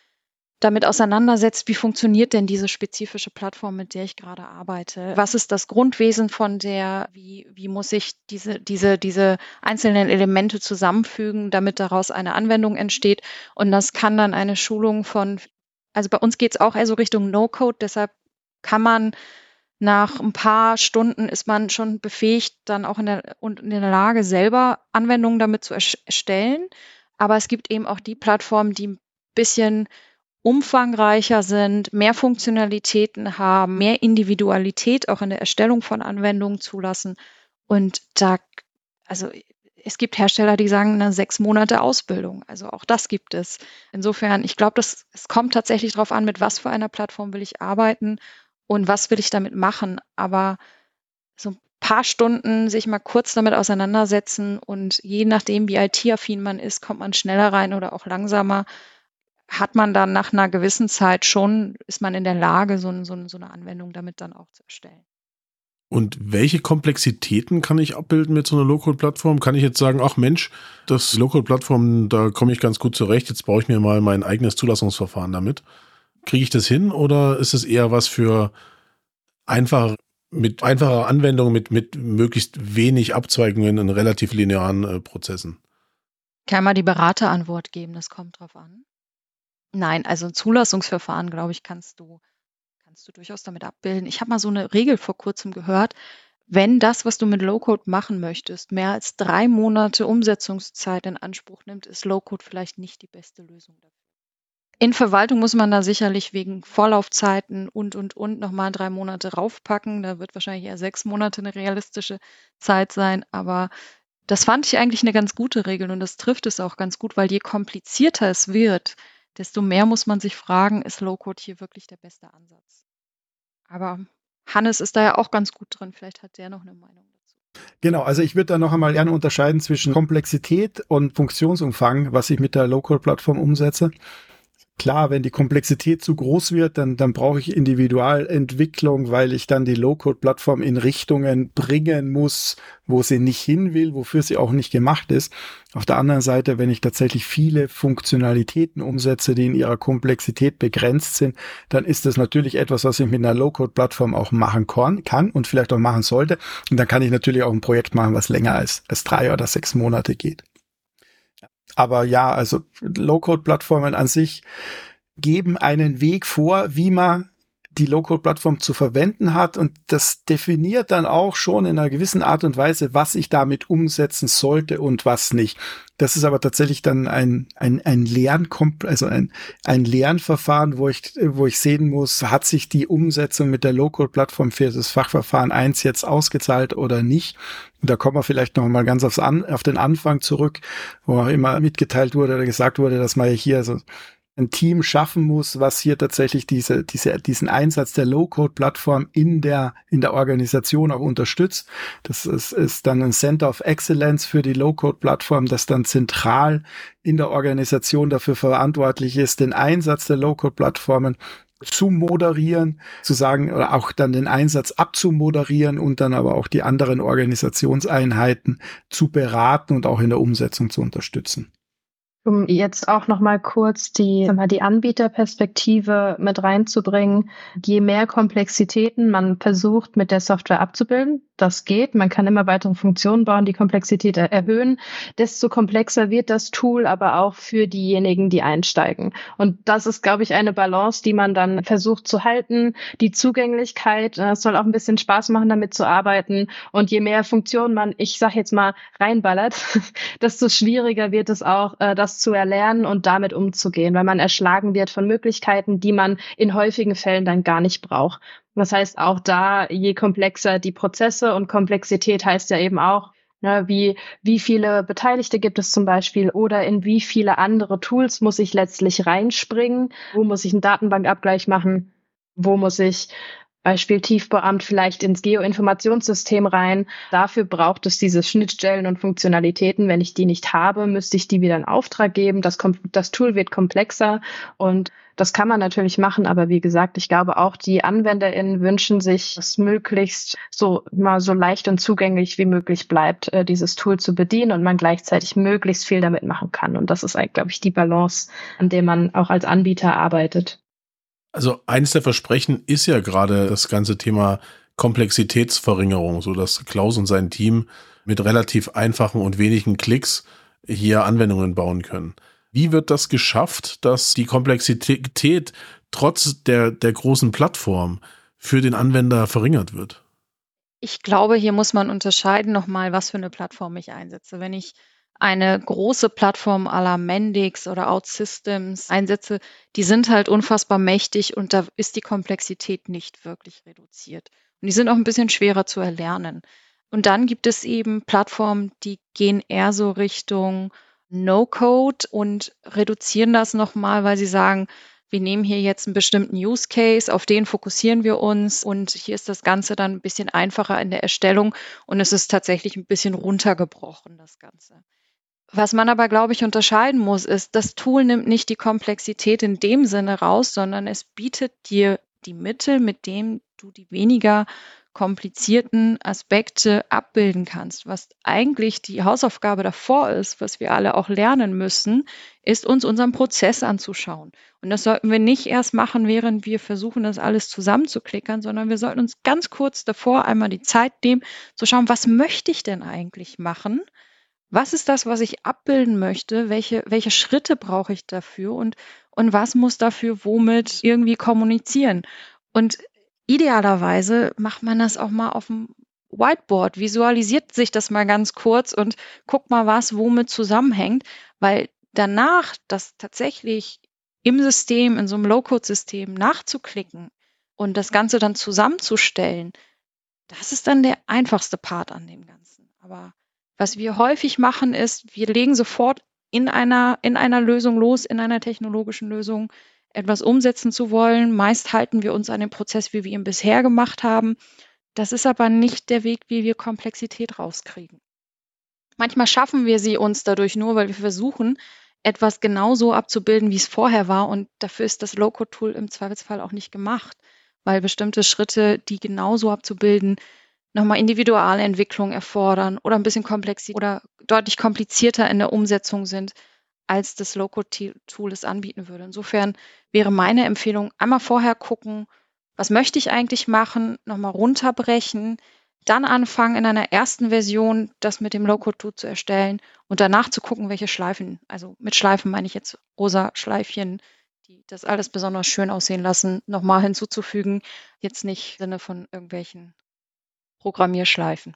damit auseinandersetzt, wie funktioniert denn diese spezifische Plattform, mit der ich gerade arbeite? Was ist das Grundwesen von der? Wie, wie muss ich diese, diese, diese einzelnen Elemente zusammenfügen, damit daraus eine Anwendung entsteht? Und das kann dann eine Schulung von, also bei uns geht es auch eher so Richtung No-Code, deshalb kann man nach ein paar Stunden ist man schon befähigt, dann auch in der, und in der Lage, selber Anwendungen damit zu erstellen. Aber es gibt eben auch die Plattformen, die ein bisschen umfangreicher sind, mehr Funktionalitäten haben, mehr Individualität auch in der Erstellung von Anwendungen zulassen. Und da, also es gibt Hersteller, die sagen, eine sechs Monate Ausbildung. Also auch das gibt es. Insofern, ich glaube, das, es kommt tatsächlich darauf an, mit was für einer Plattform will ich arbeiten und was will ich damit machen. Aber so ein paar Stunden sich mal kurz damit auseinandersetzen und je nachdem, wie I T-affin man ist, kommt man schneller rein oder auch langsamer. Hat man dann nach einer gewissen Zeit schon, ist man in der Lage, so, so, so eine Anwendung damit dann auch zu erstellen. Und welche Komplexitäten kann ich abbilden mit so einer Low-Code-Plattform? Kann ich jetzt sagen, ach Mensch, das Low-Code-Plattform, da komme ich ganz gut zurecht, jetzt baue ich mir mal mein eigenes Zulassungsverfahren damit. Kriege ich das hin oder ist es eher was für einfach, mit einfacher Anwendung, mit, mit möglichst wenig Abzweigungen in relativ linearen äh, Prozessen? Kann man die Beraterantwort geben, das kommt drauf an. Nein, also ein Zulassungsverfahren, glaube ich, kannst du, kannst du durchaus damit abbilden. Ich habe mal so eine Regel vor kurzem gehört, wenn das, was du mit Low-Code machen möchtest, mehr als drei Monate Umsetzungszeit in Anspruch nimmt, ist Low-Code vielleicht nicht die beste Lösung dafür. In Verwaltung muss man da sicherlich wegen Vorlaufzeiten und, und, und nochmal drei Monate raufpacken. Da wird wahrscheinlich eher sechs Monate eine realistische Zeit sein, aber das fand ich eigentlich eine ganz gute Regel und das trifft es auch ganz gut, weil je komplizierter es wird, desto mehr muss man sich fragen, ist Low-Code hier wirklich der beste Ansatz? Aber Hannes ist da ja auch ganz gut drin. Vielleicht hat der noch eine Meinung dazu. Genau, also ich würde da noch einmal gerne unterscheiden zwischen Komplexität und Funktionsumfang, was ich mit der Low-Code-Plattform umsetze. Klar, wenn die Komplexität zu groß wird, dann, dann brauche ich Individualentwicklung, weil ich dann die Low-Code-Plattform in Richtungen bringen muss, wo sie nicht hin will, wofür sie auch nicht gemacht ist. Auf der anderen Seite, wenn ich tatsächlich viele Funktionalitäten umsetze, die in ihrer Komplexität begrenzt sind, dann ist das natürlich etwas, was ich mit einer Low-Code-Plattform auch machen kann und vielleicht auch machen sollte. Und dann kann ich natürlich auch ein Projekt machen, was länger als, als drei oder sechs Monate geht. Aber ja, also Low-Code-Plattformen an sich geben einen Weg vor, wie man die Low-Code-Plattform zu verwenden hat. Und das definiert dann auch schon in einer gewissen Art und Weise, was ich damit umsetzen sollte und was nicht. Das ist aber tatsächlich dann ein, ein, ein Lern, also ein, ein Lernverfahren, wo ich, wo ich sehen muss, hat sich die Umsetzung mit der Low-Code-Plattform für das Fachverfahren eins jetzt ausgezahlt oder nicht. Und da kommen wir vielleicht noch mal ganz aufs An, auf den Anfang zurück, wo auch immer mitgeteilt wurde oder gesagt wurde, dass man hier so ein Team schaffen muss, was hier tatsächlich diese, diese, diesen Einsatz der Low-Code-Plattform in der, in der Organisation auch unterstützt. Das ist, ist dann ein Center of Excellence für die Low-Code-Plattform, das dann zentral in der Organisation dafür verantwortlich ist, den Einsatz der Low-Code-Plattformen zu moderieren, zu sagen, oder auch dann den Einsatz abzumoderieren und dann aber auch die anderen Organisationseinheiten zu beraten und auch in der Umsetzung zu unterstützen. Um jetzt auch noch mal kurz die, sag mal, die Anbieterperspektive mit reinzubringen. Je mehr Komplexitäten man versucht mit der Software abzubilden, das geht. Man kann immer weitere Funktionen bauen, die Komplexität er- erhöhen. Desto komplexer wird das Tool aber auch für diejenigen, die einsteigen. Und das ist, glaube ich, eine Balance, die man dann versucht zu halten. Die Zugänglichkeit, äh, es soll auch ein bisschen Spaß machen, damit zu arbeiten. Und je mehr Funktionen man, ich sag jetzt mal, reinballert, desto schwieriger wird es auch, äh, das zu erlernen und damit umzugehen, weil man erschlagen wird von Möglichkeiten, die man in häufigen Fällen dann gar nicht braucht. Das heißt, auch da, je komplexer die Prozesse, und Komplexität heißt ja eben auch, ne, wie, wie viele Beteiligte gibt es zum Beispiel oder in wie viele andere Tools muss ich letztlich reinspringen, wo muss ich einen Datenbankabgleich machen, wo muss ich Beispiel Tiefbauamt vielleicht ins Geoinformationssystem rein. Dafür braucht es diese Schnittstellen und Funktionalitäten. Wenn ich die nicht habe, müsste ich die wieder in Auftrag geben. Das, kom- das Tool wird komplexer und das kann man natürlich machen, aber wie gesagt, ich glaube auch die AnwenderInnen wünschen sich, dass möglichst so mal so leicht und zugänglich wie möglich bleibt, äh, dieses Tool zu bedienen und man gleichzeitig möglichst viel damit machen kann. Und das ist eigentlich, glaube ich, die Balance, an der man auch als Anbieter arbeitet. Also eines der Versprechen ist ja gerade das ganze Thema Komplexitätsverringerung, so dass Klaus und sein Team mit relativ einfachen und wenigen Klicks hier Anwendungen bauen können. Wie wird das geschafft, dass die Komplexität trotz der, der großen Plattform für den Anwender verringert wird? Ich glaube, hier muss man unterscheiden nochmal, was für eine Plattform ich einsetze. Wenn ich eine große Plattform à la Mendix oder OutSystems einsetze, die sind halt unfassbar mächtig und da ist die Komplexität nicht wirklich reduziert. Und die sind auch ein bisschen schwerer zu erlernen. Und dann gibt es eben Plattformen, die gehen eher so Richtung No-Code und reduzieren das nochmal, weil sie sagen, wir nehmen hier jetzt einen bestimmten Use Case, auf den fokussieren wir uns und hier ist das Ganze dann ein bisschen einfacher in der Erstellung und es ist tatsächlich ein bisschen runtergebrochen, das Ganze. Was man aber, glaube ich, unterscheiden muss, ist, das Tool nimmt nicht die Komplexität in dem Sinne raus, sondern es bietet dir die Mittel, mit denen du die weniger komplizierten Aspekte abbilden kannst. Was eigentlich die Hausaufgabe davor ist, was wir alle auch lernen müssen, ist uns unseren Prozess anzuschauen. Und das sollten wir nicht erst machen, während wir versuchen, das alles zusammenzuklickern, sondern wir sollten uns ganz kurz davor einmal die Zeit nehmen, zu schauen, was möchte ich denn eigentlich machen? Was ist das, was ich abbilden möchte? Welche, welche Schritte brauche ich dafür? Und, und was muss dafür womit irgendwie kommunizieren? Und idealerweise macht man das auch mal auf dem Whiteboard, visualisiert sich das mal ganz kurz und guckt mal, was womit zusammenhängt, weil danach das tatsächlich im System, in so einem Low-Code-System nachzuklicken und das Ganze dann zusammenzustellen, das ist dann der einfachste Part an dem Ganzen. Aber was wir häufig machen, ist, wir legen sofort in einer, in einer Lösung los, in einer technologischen Lösung etwas umsetzen zu wollen. Meist halten wir uns an den Prozess, wie wir ihn bisher gemacht haben. Das ist aber nicht der Weg, wie wir Komplexität rauskriegen. Manchmal schaffen wir sie uns dadurch nur, weil wir versuchen, etwas genauso abzubilden, wie es vorher war. Und dafür ist das Low-Code-Tool im Zweifelsfall auch nicht gemacht, weil bestimmte Schritte, die genauso abzubilden, nochmal Individualentwicklung erfordern oder ein bisschen komplex oder deutlich komplizierter in der Umsetzung sind, als das Low-Code-Tool es anbieten würde. Insofern wäre meine Empfehlung, einmal vorher gucken, was möchte ich eigentlich machen, nochmal runterbrechen, dann anfangen in einer ersten Version das mit dem Low-Code-Tool zu erstellen und danach zu gucken, welche Schleifen, also mit Schleifen meine ich jetzt rosa Schleifchen, die das alles besonders schön aussehen lassen, nochmal hinzuzufügen, jetzt nicht im Sinne von irgendwelchen Programmierschleifen.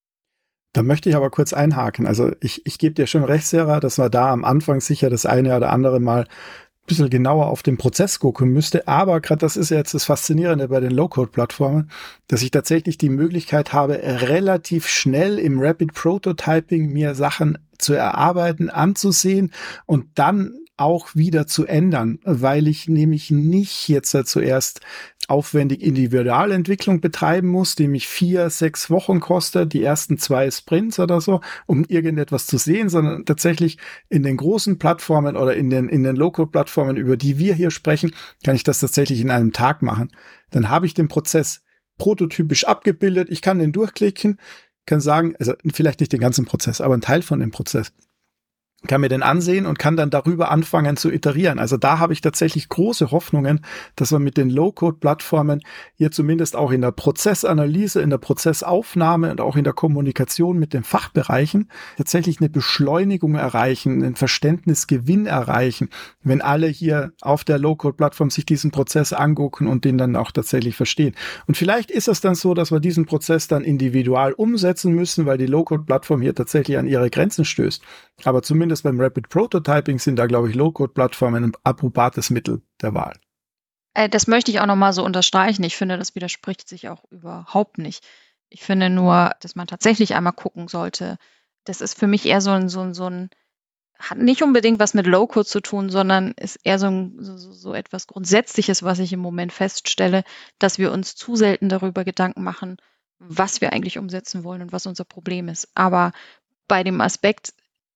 Da möchte ich aber kurz einhaken. Also ich, ich gebe dir schon recht, Sarah, dass man da am Anfang sicher das eine oder andere mal ein bisschen genauer auf den Prozess gucken müsste. Aber gerade das ist jetzt das Faszinierende bei den Low-Code-Plattformen, dass ich tatsächlich die Möglichkeit habe, relativ schnell im Rapid Prototyping mir Sachen zu erarbeiten, anzusehen und dann auch wieder zu ändern, weil ich nämlich nicht jetzt zuerst aufwendig Individualentwicklung betreiben muss, die mich vier, sechs Wochen kostet, die ersten zwei Sprints oder so, um irgendetwas zu sehen, sondern tatsächlich in den großen Plattformen oder in den, in den Low-Code-Plattformen, über die wir hier sprechen, kann ich das tatsächlich in einem Tag machen. Dann habe ich den Prozess prototypisch abgebildet, ich kann den durchklicken, kann sagen, also vielleicht nicht den ganzen Prozess, aber einen Teil von dem Prozess. kann mir den ansehen und kann dann darüber anfangen zu iterieren. Also da habe ich tatsächlich große Hoffnungen, dass wir mit den Low-Code-Plattformen hier zumindest auch in der Prozessanalyse, in der Prozessaufnahme und auch in der Kommunikation mit den Fachbereichen tatsächlich eine Beschleunigung erreichen, einen Verständnisgewinn erreichen, wenn alle hier auf der Low-Code-Plattform sich diesen Prozess angucken und den dann auch tatsächlich verstehen. Und vielleicht ist es dann so, dass wir diesen Prozess dann individual umsetzen müssen, weil die Low-Code-Plattform hier tatsächlich an ihre Grenzen stößt. Aber zumindest beim Rapid Prototyping sind da, glaube ich, Low-Code-Plattformen ein approbates Mittel der Wahl. Äh, das möchte ich auch nochmal so unterstreichen. Ich finde, das widerspricht sich auch überhaupt nicht. Ich finde nur, dass man tatsächlich einmal gucken sollte. Das ist für mich eher so ein, so ein, so ein hat nicht unbedingt was mit Low-Code zu tun, sondern ist eher so, ein, so, so etwas Grundsätzliches, was ich im Moment feststelle, dass wir uns zu selten darüber Gedanken machen, was wir eigentlich umsetzen wollen und was unser Problem ist. Aber bei dem Aspekt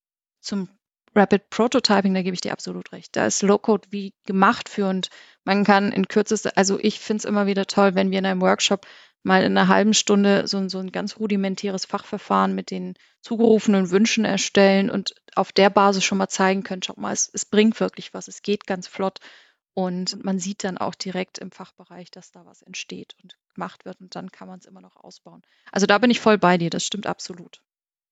zum Rapid Prototyping, da gebe ich dir absolut recht. Da ist Low-Code wie gemacht für und man kann in kürzester, also ich finde es immer wieder toll, wenn wir in einem Workshop mal in einer halben Stunde so, ein- so ein ganz rudimentäres Fachverfahren mit den zugerufenen Wünschen erstellen und auf der Basis schon mal zeigen können, schau mal, es, es bringt wirklich was, es geht ganz flott und man sieht dann auch direkt im Fachbereich, dass da was entsteht und gemacht wird und dann kann man es immer noch ausbauen. Also da bin ich voll bei dir, das stimmt absolut.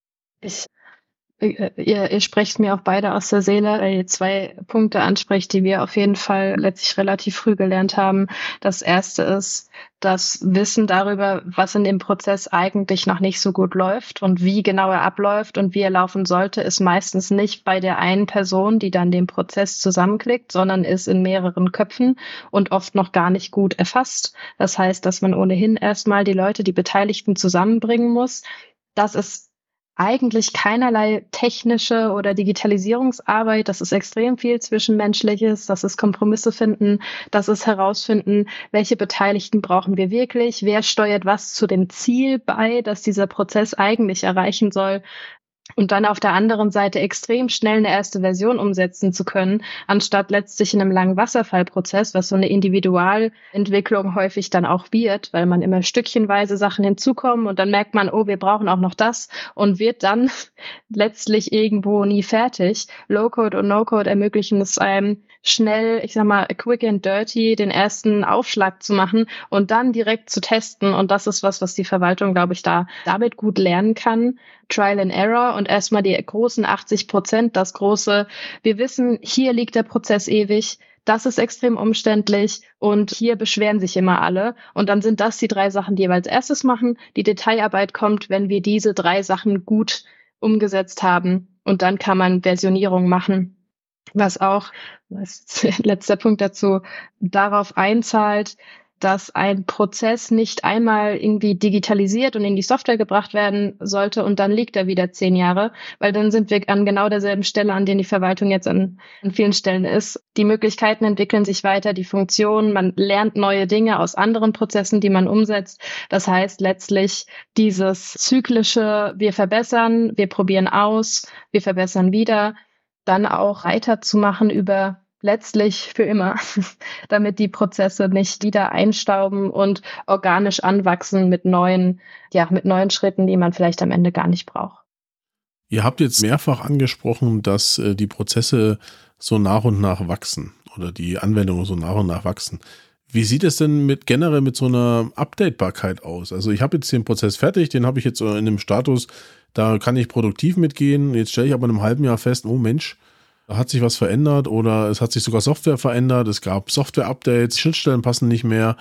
Ich Ihr, ihr sprecht mir auch beide aus der Seele, weil ihr zwei Punkte ansprecht, die wir auf jeden Fall letztlich relativ früh gelernt haben. Das erste ist das Wissen darüber, was in dem Prozess eigentlich noch nicht so gut läuft und wie genau er abläuft und wie er laufen sollte, ist meistens nicht bei der einen Person, die dann den Prozess zusammenklickt, sondern ist in mehreren Köpfen und oft noch gar nicht gut erfasst. Das heißt, dass man ohnehin erstmal die Leute, die Beteiligten zusammenbringen muss. Das ist eigentlich keinerlei technische oder Digitalisierungsarbeit. Das ist extrem viel Zwischenmenschliches. Das ist Kompromisse finden. Das ist herausfinden, welche Beteiligten brauchen wir wirklich? Wer steuert was zu dem Ziel bei, das dieser Prozess eigentlich erreichen soll? Und dann auf der anderen Seite extrem schnell eine erste Version umsetzen zu können, anstatt letztlich in einem langen Wasserfallprozess, was so eine Individualentwicklung häufig dann auch wird, weil man immer stückchenweise Sachen hinzukommen und dann merkt man, oh, wir brauchen auch noch das und wird dann letztlich irgendwo nie fertig. Low-Code und No-Code ermöglichen es einem schnell, ich sag mal, quick and dirty, den ersten Aufschlag zu machen und dann direkt zu testen. Und das ist was, was die Verwaltung, glaube ich, da damit gut lernen kann. Trial and Error und erstmal die großen achtzig Prozent, das große, wir wissen, hier liegt der Prozess ewig, das ist extrem umständlich und hier beschweren sich immer alle. Und dann sind das die drei Sachen, die wir als erstes machen. Die Detailarbeit kommt, wenn wir diese drei Sachen gut umgesetzt haben und dann kann man Versionierung machen. Was auch, was letzter Punkt dazu, darauf einzahlt, dass ein Prozess nicht einmal irgendwie digitalisiert und in die Software gebracht werden sollte und dann liegt er wieder zehn Jahre, weil dann sind wir an genau derselben Stelle, an der die Verwaltung jetzt an, an vielen Stellen ist. Die Möglichkeiten entwickeln sich weiter, die Funktionen, man lernt neue Dinge aus anderen Prozessen, die man umsetzt. Das heißt letztlich dieses zyklische, wir verbessern, wir probieren aus, wir verbessern wieder, dann auch weiterzumachen über letztlich für immer, damit die Prozesse nicht wieder einstauben und organisch anwachsen mit neuen, ja, mit neuen Schritten, die man vielleicht am Ende gar nicht braucht. Ihr habt jetzt mehrfach angesprochen, dass äh, die Prozesse so nach und nach wachsen oder die Anwendungen so nach und nach wachsen. Wie sieht es denn mit generell mit so einer Updatebarkeit aus? Also ich habe jetzt den Prozess fertig, den habe ich jetzt in einem Status, da kann ich produktiv mitgehen. Jetzt stelle ich aber in einem halben Jahr fest, oh Mensch, da hat sich was verändert oder es hat sich sogar Software verändert, es gab Software-Updates, Schnittstellen passen nicht mehr.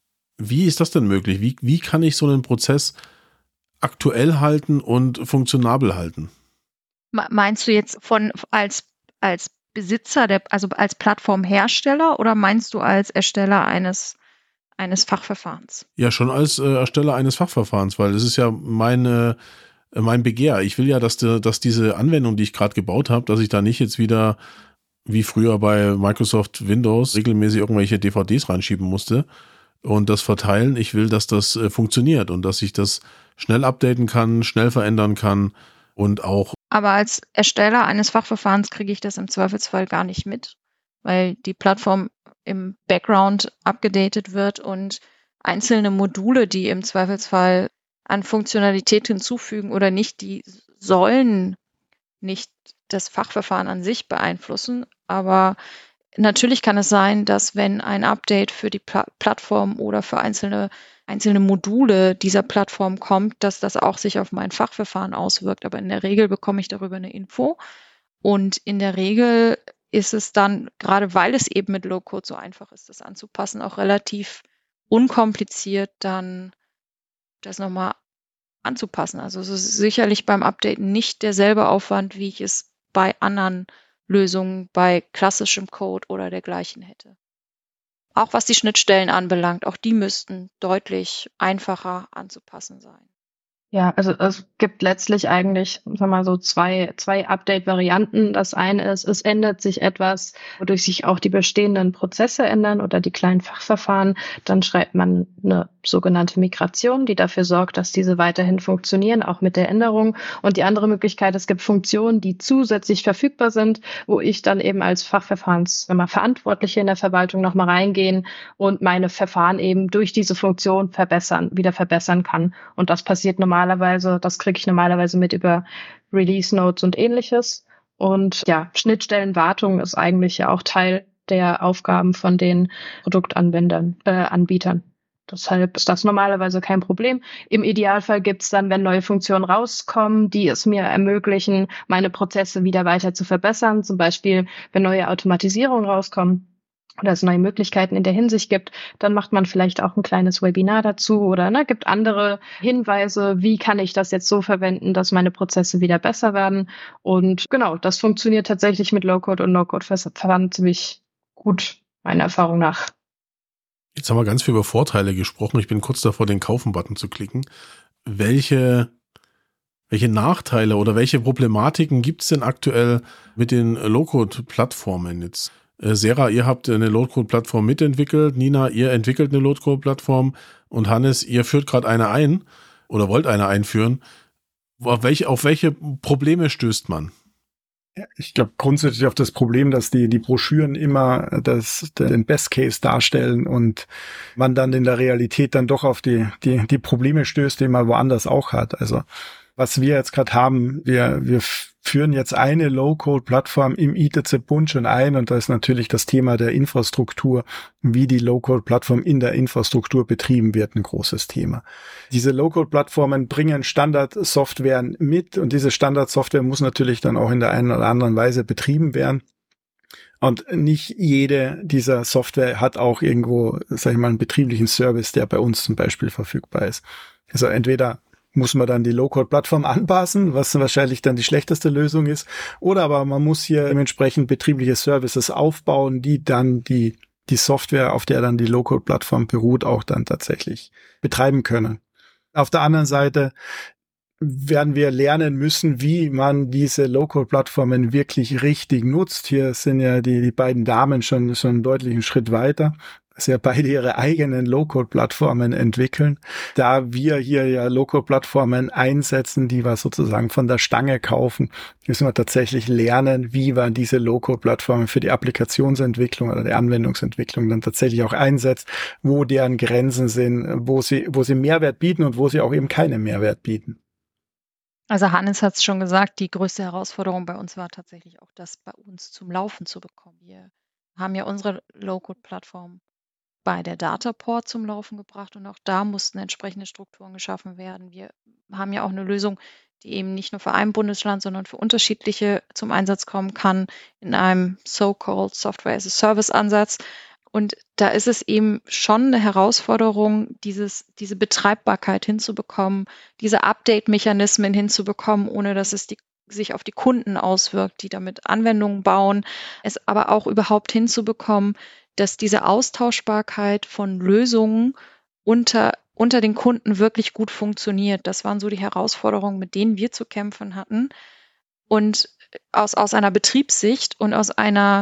Wie ist das denn möglich? Wie, wie kann ich so einen Prozess aktuell halten und funktionabel halten? Meinst du jetzt von als, als Besitzer, der, also als Plattformhersteller oder meinst du als Ersteller eines, eines Fachverfahrens? Ja, schon als äh, Ersteller eines Fachverfahrens, weil das ist ja meine, äh, mein Begehr. Ich will ja, dass, de, dass diese Anwendung, die ich gerade gebaut habe, dass ich da nicht jetzt wieder wie früher bei Microsoft Windows regelmäßig irgendwelche D V Ds reinschieben musste und das verteilen. Ich will, dass das äh, funktioniert und dass ich das schnell updaten kann, schnell verändern kann und auch. Aber als Ersteller eines Fachverfahrens kriege ich das im Zweifelsfall gar nicht mit, weil die Plattform im Background abgedatet wird und einzelne Module, die im Zweifelsfall an Funktionalität hinzufügen oder nicht, die sollen nicht das Fachverfahren an sich beeinflussen. Aber natürlich kann es sein, dass wenn ein Update für die Pla- Plattform oder für einzelne, einzelne Module dieser Plattform kommt, dass das auch sich auf mein Fachverfahren auswirkt. Aber in der Regel bekomme ich darüber eine Info. Und in der Regel ist es dann, gerade weil es eben mit Low-Code so einfach ist, das anzupassen, auch relativ unkompliziert, dann das nochmal anzupassen. Also es ist sicherlich beim Update nicht derselbe Aufwand, wie ich es bei anderen Lösungen, bei klassischem Code oder dergleichen hätte. Auch was die Schnittstellen anbelangt, auch die müssten deutlich einfacher anzupassen sein. Ja, also es gibt letztlich eigentlich, sagen wir mal so, zwei, zwei Update-Varianten. Das eine ist, es ändert sich etwas, wodurch sich auch die bestehenden Prozesse ändern oder die kleinen Fachverfahren. Dann schreibt man eine sogenannte Migration, die dafür sorgt, dass diese weiterhin funktionieren, auch mit der Änderung. Und die andere Möglichkeit, es gibt Funktionen, die zusätzlich verfügbar sind, wo ich dann eben als Fachverfahrens, wenn man Verantwortliche in der Verwaltung nochmal reingehen und meine Verfahren eben durch diese Funktion verbessern, wieder verbessern kann. Und das passiert normalerweise Normalerweise, das kriege ich normalerweise mit über Release Notes und ähnliches. Und ja, Schnittstellenwartung ist eigentlich ja auch Teil der Aufgaben von den Produktanwendern, äh, Anbietern. Deshalb ist das normalerweise kein Problem. Im Idealfall gibt es dann, wenn neue Funktionen rauskommen, die es mir ermöglichen, meine Prozesse wieder weiter zu verbessern. Zum Beispiel, wenn neue Automatisierungen rauskommen oder es neue Möglichkeiten in der Hinsicht gibt, dann macht man vielleicht auch ein kleines Webinar dazu oder ne, gibt andere Hinweise, wie kann ich das jetzt so verwenden, dass meine Prozesse wieder besser werden. Und genau, das funktioniert tatsächlich mit Low-Code und No-Code-Verfahren ziemlich gut, meiner Erfahrung nach. Jetzt haben wir ganz viel über Vorteile gesprochen. Ich bin kurz davor, den Kaufen-Button zu klicken. Welche, welche Nachteile oder welche Problematiken gibt es denn aktuell mit den Low-Code-Plattformen jetzt? Sarah, ihr habt eine Low-Code-Plattform mitentwickelt. Nina, ihr entwickelt eine Low-Code-Plattform. Und Hannes, ihr führt gerade eine ein oder wollt eine einführen. Auf welche, auf welche Probleme stößt man? Ich glaube grundsätzlich auf das Problem, dass die, die Broschüren immer das, den Best Case darstellen und man dann in der Realität dann doch auf die, die, die Probleme stößt, die man woanders auch hat. Also was wir jetzt gerade haben, wir, wir führen jetzt eine Low-Code-Plattform im I T Z-Bund schon ein und da ist natürlich das Thema der Infrastruktur, wie die Low-Code-Plattform in der Infrastruktur betrieben wird, ein großes Thema. Diese Low-Code-Plattformen bringen Standardsoftware mit und diese Standardsoftware muss natürlich dann auch in der einen oder anderen Weise betrieben werden. Und nicht jede dieser Software hat auch irgendwo, sag ich mal, einen betrieblichen Service, der bei uns zum Beispiel verfügbar ist. Also entweder muss man dann die Low-Code-Plattform anpassen, was wahrscheinlich dann die schlechteste Lösung ist. Oder aber man muss hier dementsprechend betriebliche Services aufbauen, die dann die, die Software, auf der dann die Low-Code-Plattform beruht, auch dann tatsächlich betreiben können. Auf der anderen Seite werden wir lernen müssen, wie man diese Low-Code-Plattformen wirklich richtig nutzt. Hier sind ja die, die beiden Damen schon, schon einen deutlichen Schritt weiter, dass ja beide ihre eigenen Low-Code-Plattformen entwickeln. Da wir hier ja Low-Code-Plattformen einsetzen, die wir sozusagen von der Stange kaufen, müssen wir tatsächlich lernen, wie wir diese Low-Code-Plattformen für die Applikationsentwicklung oder die Anwendungsentwicklung dann tatsächlich auch einsetzt, wo deren Grenzen sind, wo sie, wo sie Mehrwert bieten und wo sie auch eben keinen Mehrwert bieten. Also Hannes hat es schon gesagt, die größte Herausforderung bei uns war tatsächlich auch, das bei uns zum Laufen zu bekommen. Wir haben ja unsere Low-Code-Plattform bei der Dataport zum Laufen gebracht und auch da mussten entsprechende Strukturen geschaffen werden. Wir haben ja auch eine Lösung, die eben nicht nur für ein Bundesland, sondern für unterschiedliche zum Einsatz kommen kann in einem so-called Software-as-a-Service-Ansatz. Und da ist es eben schon eine Herausforderung, dieses, diese Betreibbarkeit hinzubekommen, diese Update-Mechanismen hinzubekommen, ohne dass es die, sich auf die Kunden auswirkt, die damit Anwendungen bauen, es aber auch überhaupt hinzubekommen, dass diese Austauschbarkeit von Lösungen unter, unter den Kunden wirklich gut funktioniert. Das waren so die Herausforderungen, mit denen wir zu kämpfen hatten. Und aus, aus einer Betriebssicht und aus einer,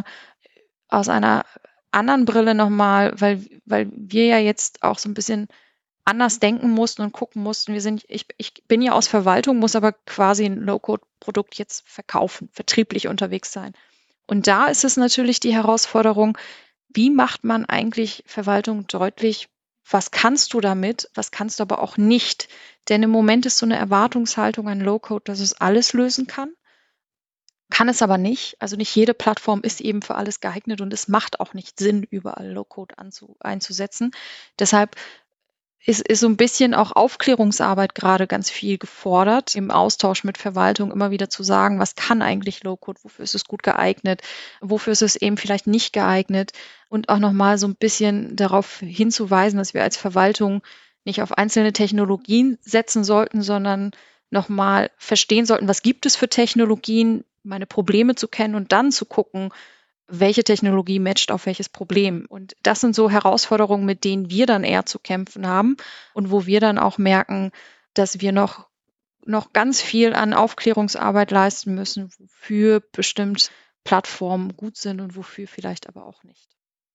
aus einer anderen Brille nochmal, weil, weil wir ja jetzt auch so ein bisschen anders denken mussten und gucken mussten. Wir sind, ich, ich bin ja aus Verwaltung, muss aber quasi ein Low-Code-Produkt jetzt verkaufen, vertrieblich unterwegs sein. Und da ist es natürlich die Herausforderung, wie macht man eigentlich Verwaltung deutlich, was kannst du damit, was kannst du aber auch nicht? Denn im Moment ist so eine Erwartungshaltung an Low-Code, dass es alles lösen kann. kann es aber nicht. Also nicht jede Plattform ist eben für alles geeignet und es macht auch nicht Sinn, überall Low-Code anzu- einzusetzen. Deshalb ist, ist so ein bisschen auch Aufklärungsarbeit gerade ganz viel gefordert, im Austausch mit Verwaltung immer wieder zu sagen, was kann eigentlich Low-Code, wofür ist es gut geeignet, wofür ist es eben vielleicht nicht geeignet und auch nochmal so ein bisschen darauf hinzuweisen, dass wir als Verwaltung nicht auf einzelne Technologien setzen sollten, sondern nochmal verstehen sollten, was gibt es für Technologien, meine Probleme zu kennen und dann zu gucken, welche Technologie matcht auf welches Problem. Und das sind so Herausforderungen, mit denen wir dann eher zu kämpfen haben und wo wir dann auch merken, dass wir noch, noch ganz viel an Aufklärungsarbeit leisten müssen, wofür bestimmt Plattformen gut sind und wofür vielleicht aber auch nicht.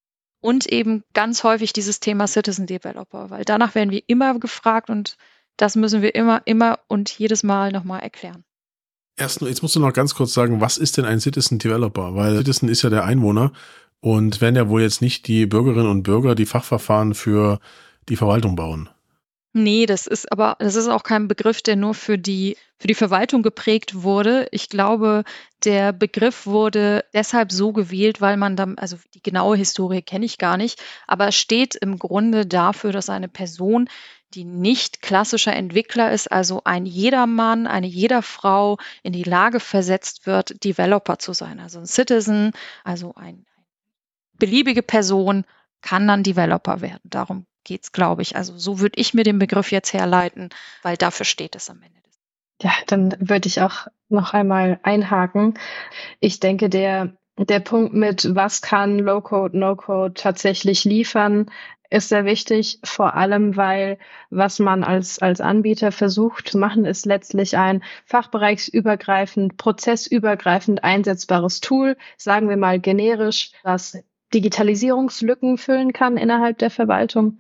Und eben ganz häufig dieses Thema Citizen Developer, weil danach werden wir immer gefragt und das müssen wir immer, immer und jedes Mal nochmal erklären. Erst, jetzt musst du noch ganz kurz sagen, was ist denn ein Citizen Developer? Weil Citizen ist ja der Einwohner und werden ja wohl jetzt nicht die Bürgerinnen und Bürger die Fachverfahren für die Verwaltung bauen. Nee, das ist aber, das ist auch kein Begriff, der nur für die, für die Verwaltung geprägt wurde. Ich glaube, der Begriff wurde deshalb so gewählt, weil man dann, also die genaue Historie kenne ich gar nicht, aber es steht im Grunde dafür, dass eine Person, die nicht klassischer Entwickler ist, also ein Jedermann, eine Jederfrau in die Lage versetzt wird, Developer zu sein. Also ein Citizen, also eine beliebige Person kann dann Developer werden. Darum geht's, glaube ich. Also so würde ich mir den Begriff jetzt herleiten, weil dafür steht es am Ende. Ja, dann würde ich auch noch einmal einhaken. Ich denke, der, der Punkt mit, was kann Low-Code, No-Code tatsächlich liefern, ist sehr wichtig, vor allem, weil was man als, als Anbieter versucht zu machen, ist letztlich ein fachbereichsübergreifend, prozessübergreifend einsetzbares Tool, sagen wir mal generisch, das Digitalisierungslücken füllen kann innerhalb der Verwaltung.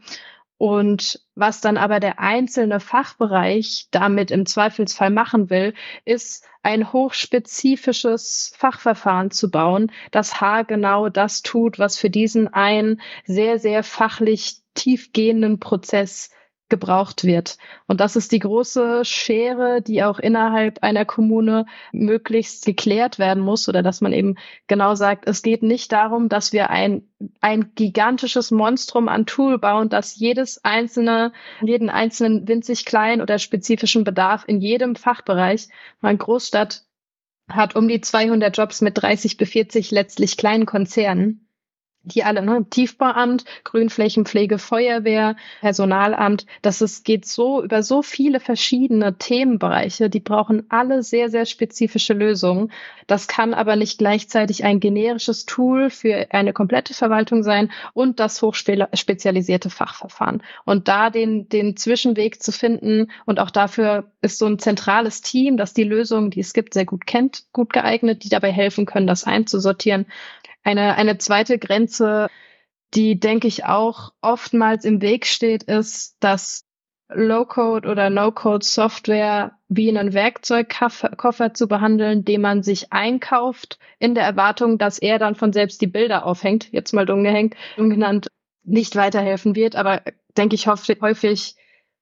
Und was dann aber der einzelne Fachbereich damit im Zweifelsfall machen will, ist ein hochspezifisches Fachverfahren zu bauen, das haargenau das tut, was für diesen einen sehr, sehr fachlich tiefgehenden Prozess gebraucht wird. Und das ist die große Schere, die auch innerhalb einer Kommune möglichst geklärt werden muss, oder dass man eben genau sagt, es geht nicht darum, dass wir ein, ein gigantisches Monstrum an Tool bauen, das jedes einzelne, jeden einzelnen winzig kleinen oder spezifischen Bedarf in jedem Fachbereich, meine Großstadt hat um die zweihundert Jobs mit dreißig bis vierzig letztlich kleinen Konzernen, die alle, ne, Tiefbauamt, Grünflächenpflege, Feuerwehr, Personalamt, das ist, geht so über so viele verschiedene Themenbereiche, die brauchen alle sehr, sehr spezifische Lösungen. Das kann aber nicht gleichzeitig ein generisches Tool für eine komplette Verwaltung sein und das hochspezialisierte Fachverfahren. Und da den, den Zwischenweg zu finden, und auch dafür ist so ein zentrales Team, das die Lösungen, die es gibt, sehr gut kennt, gut geeignet, die dabei helfen können, das einzusortieren. Eine, eine zweite Grenze, die, denke ich, auch oftmals im Weg steht, ist, dass Low-Code oder No-Code-Software wie einen Werkzeugkoffer zu behandeln, den man sich einkauft, in der Erwartung, dass er dann von selbst die Bilder aufhängt, jetzt mal dumm gehängt, dumm genannt, nicht weiterhelfen wird, aber denke ich häufig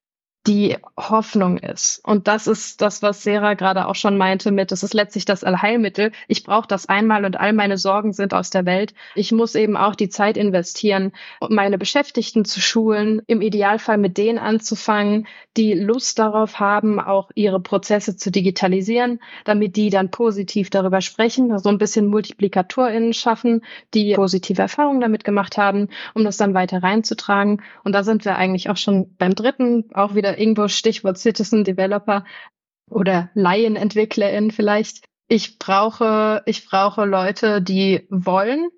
die Hoffnung ist. Und das ist das, was Sarah gerade auch schon meinte mit, das ist letztlich das Allheilmittel. Ich brauche das einmal und all meine Sorgen sind aus der Welt. Ich muss eben auch die Zeit investieren, um meine Beschäftigten zu schulen, im Idealfall mit denen anzufangen, die Lust darauf haben, auch ihre Prozesse zu digitalisieren, damit die dann positiv darüber sprechen, so ein bisschen MultiplikatorInnen schaffen, die positive Erfahrungen damit gemacht haben, um das dann weiter reinzutragen. Und da sind wir eigentlich auch schon beim dritten, auch wieder irgendwo Stichwort Citizen Developer oder Laienentwicklerin vielleicht. Ich brauche, ich brauche Leute, die wollen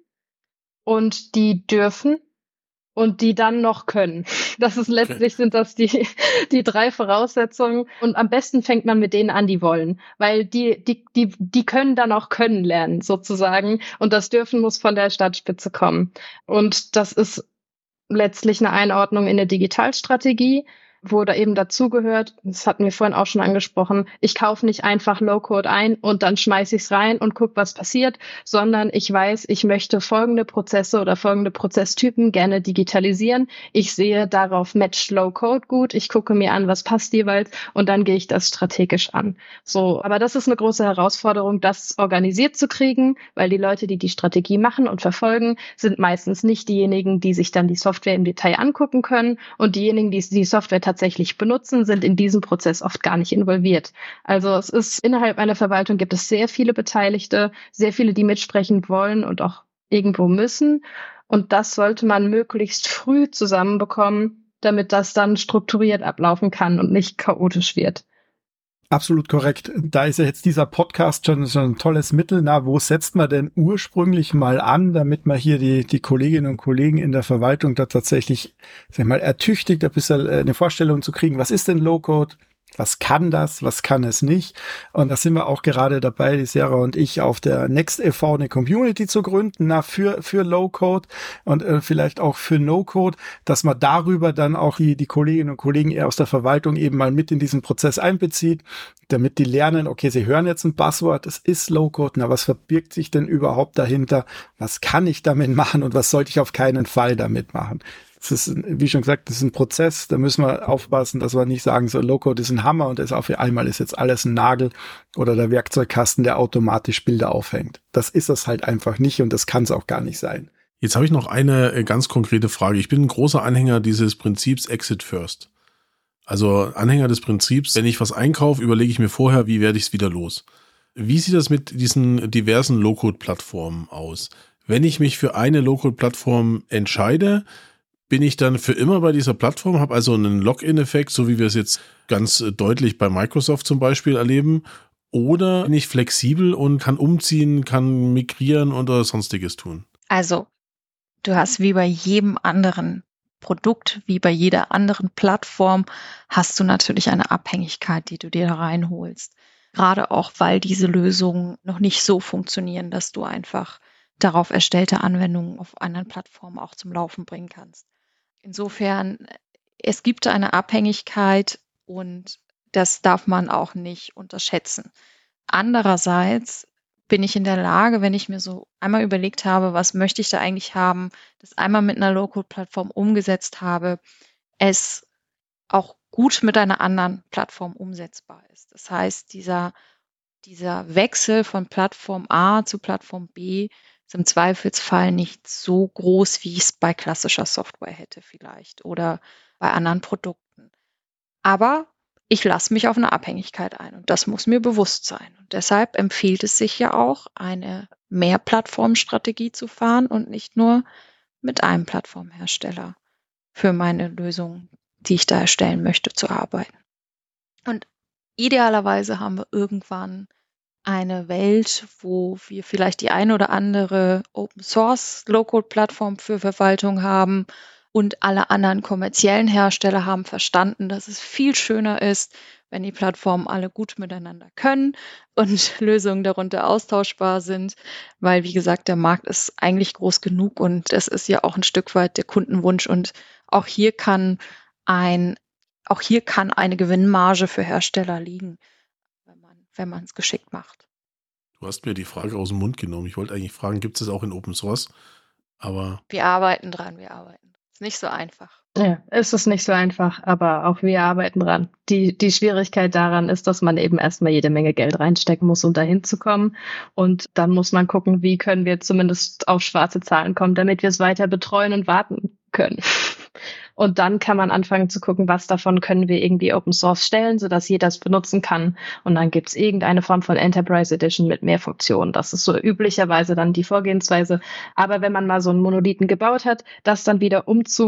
und die dürfen und die dann noch können. Das ist letztlich sind das die, die drei Voraussetzungen. Und am besten fängt man mit denen an, die wollen. Weil die, die, die, die können dann auch können lernen, sozusagen. Und das Dürfen muss von der Stadtspitze kommen. Und das ist letztlich eine Einordnung in der Digitalstrategie. wo da eben dazugehört, das hatten wir vorhin auch schon angesprochen, ich kaufe nicht einfach Low-Code ein und dann schmeiße ich es rein und gucke, was passiert, sondern ich weiß, ich möchte folgende Prozesse oder folgende Prozesstypen gerne digitalisieren. Ich sehe, darauf matcht Low-Code gut, ich gucke mir an, was passt jeweils und dann gehe ich das strategisch an. So, aber das ist eine große Herausforderung, das organisiert zu kriegen, weil die Leute, die die Strategie machen und verfolgen, sind meistens nicht diejenigen, die sich dann die Software im Detail angucken können, und diejenigen, die die Software tatsächlich benutzen, sind in diesem Prozess oft gar nicht involviert. Also es ist, innerhalb einer Verwaltung gibt es sehr viele Beteiligte, sehr viele, die mitsprechen wollen und auch irgendwo müssen. Und das sollte man möglichst früh zusammenbekommen, damit das dann strukturiert ablaufen kann und nicht chaotisch wird. Absolut korrekt. Da ist ja jetzt dieser Podcast schon, schon ein tolles Mittel. Na, wo setzt man denn ursprünglich mal an, damit man hier die, die Kolleginnen und Kollegen in der Verwaltung da tatsächlich, sag ich mal, ertüchtigt, ein bisschen eine Vorstellung zu kriegen, was ist denn Low-Code? Was kann das? Was kann es nicht? Und da sind wir auch gerade dabei, die Sarah und ich, auf der Next e V eine Community zu gründen, na, für, für Low-Code und äh, vielleicht auch für No-Code, dass man darüber dann auch die, die Kolleginnen und Kollegen eher aus der Verwaltung eben mal mit in diesen Prozess einbezieht, damit die lernen, okay, sie hören jetzt ein Buzzword, es ist Low-Code, na, was verbirgt sich denn überhaupt dahinter? Was kann ich damit machen und was sollte ich auf keinen Fall damit machen? Das ist, wie schon gesagt, das ist ein Prozess, da müssen wir aufpassen, dass wir nicht sagen, so Low-Code ist ein Hammer und das auf einmal ist jetzt alles ein Nagel oder der Werkzeugkasten, der automatisch Bilder aufhängt. Das ist es halt einfach nicht und das kann es auch gar nicht sein. Jetzt habe ich noch eine ganz konkrete Frage. Ich bin ein großer Anhänger dieses Prinzips Exit First. Also Anhänger des Prinzips, wenn ich was einkaufe, überlege ich mir vorher, wie werde ich es wieder los. Wie sieht das mit diesen diversen Low-Code-Plattformen aus? Wenn ich mich für eine Low-Code-Plattform entscheide, bin ich dann für immer bei dieser Plattform, habe also einen Login-Effekt, so wie wir es jetzt ganz deutlich bei Microsoft zum Beispiel erleben, oder bin ich flexibel und kann umziehen, kann migrieren oder sonstiges tun? Also, du hast wie bei jedem anderen Produkt, wie bei jeder anderen Plattform, hast du natürlich eine Abhängigkeit, die du dir da reinholst. Gerade auch, weil diese Lösungen noch nicht so funktionieren, dass du einfach darauf erstellte Anwendungen auf anderen Plattformen auch zum Laufen bringen kannst. Insofern, es gibt eine Abhängigkeit und das darf man auch nicht unterschätzen. Andererseits bin ich in der Lage, wenn ich mir so einmal überlegt habe, was möchte ich da eigentlich haben, das einmal mit einer Low-Code-Plattform umgesetzt habe, es auch gut mit einer anderen Plattform umsetzbar ist. Das heißt, dieser, dieser Wechsel von Plattform A zu Plattform B ist im Zweifelsfall nicht so groß, wie ich es bei klassischer Software hätte vielleicht oder bei anderen Produkten. Aber ich lasse mich auf eine Abhängigkeit ein und das muss mir bewusst sein. Und deshalb empfiehlt es sich ja auch, eine Mehrplattformstrategie zu fahren und nicht nur mit einem Plattformhersteller für meine Lösung, die ich da erstellen möchte, zu arbeiten. Und idealerweise haben wir irgendwann eine Welt, wo wir vielleicht die eine oder andere Open-Source-Low-Code-Plattform für Verwaltung haben und alle anderen kommerziellen Hersteller haben verstanden, dass es viel schöner ist, wenn die Plattformen alle gut miteinander können und Lösungen darunter austauschbar sind, weil, wie gesagt, der Markt ist eigentlich groß genug und es ist ja auch ein Stück weit der Kundenwunsch und auch hier kann ein, auch hier kann eine Gewinnmarge für Hersteller liegen, wenn man es geschickt macht. Du hast mir die Frage aus dem Mund genommen. Ich wollte eigentlich fragen, gibt es das auch in Open Source? Aber wir arbeiten dran, wir arbeiten. Ist nicht so einfach. Ja, es ist nicht so einfach, aber auch wir arbeiten dran. Die, die Schwierigkeit daran ist, dass man eben erstmal jede Menge Geld reinstecken muss, um dahin zu kommen. Und dann muss man gucken, wie können wir zumindest auf schwarze Zahlen kommen, damit wir es weiter betreuen und warten können. Und dann kann man anfangen zu gucken, was davon können wir irgendwie Open Source stellen, sodass jeder es benutzen kann. Und dann gibt es irgendeine Form von Enterprise Edition mit mehr Funktionen. Das ist so üblicherweise dann die Vorgehensweise. Aber wenn man mal so einen Monolithen gebaut hat, das dann wieder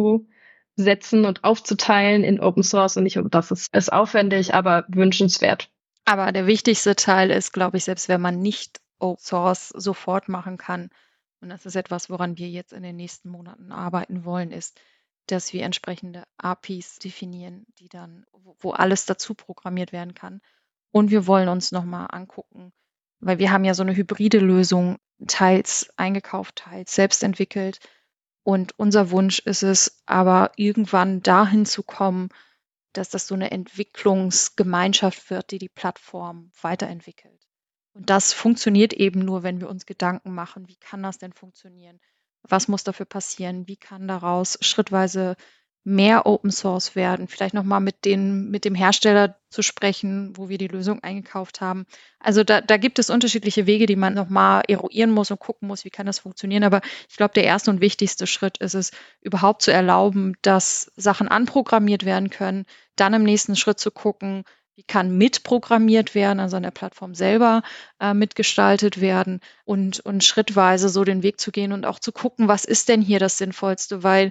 umzusetzen und aufzuteilen in Open Source und nicht, das ist, ist aufwendig, aber wünschenswert. Aber der wichtigste Teil ist, glaube ich, selbst wenn man nicht Open Source sofort machen kann, und das ist etwas, woran wir jetzt in den nächsten Monaten arbeiten wollen, ist, dass wir entsprechende A P Is definieren, die dann, wo alles dazu programmiert werden kann. Und wir wollen uns nochmal angucken, weil wir haben ja so eine hybride Lösung, teils eingekauft, teils selbst entwickelt. Und unser Wunsch ist es aber, irgendwann dahin zu kommen, dass das so eine Entwicklungsgemeinschaft wird, die die Plattform weiterentwickelt. Und das funktioniert eben nur, wenn wir uns Gedanken machen, wie kann das denn funktionieren? Was muss dafür passieren? Wie kann daraus schrittweise mehr Open Source werden? Vielleicht nochmal mit den, mit dem Hersteller zu sprechen, wo wir die Lösung eingekauft haben. Also da, da gibt es unterschiedliche Wege, die man nochmal eruieren muss und gucken muss, wie kann das funktionieren. Aber ich glaube, der erste und wichtigste Schritt ist es, überhaupt zu erlauben, dass Sachen anprogrammiert werden können, dann im nächsten Schritt zu gucken, wie kann mitprogrammiert werden, also an der Plattform selber äh, mitgestaltet werden und, und schrittweise so den Weg zu gehen und auch zu gucken, was ist denn hier das Sinnvollste, weil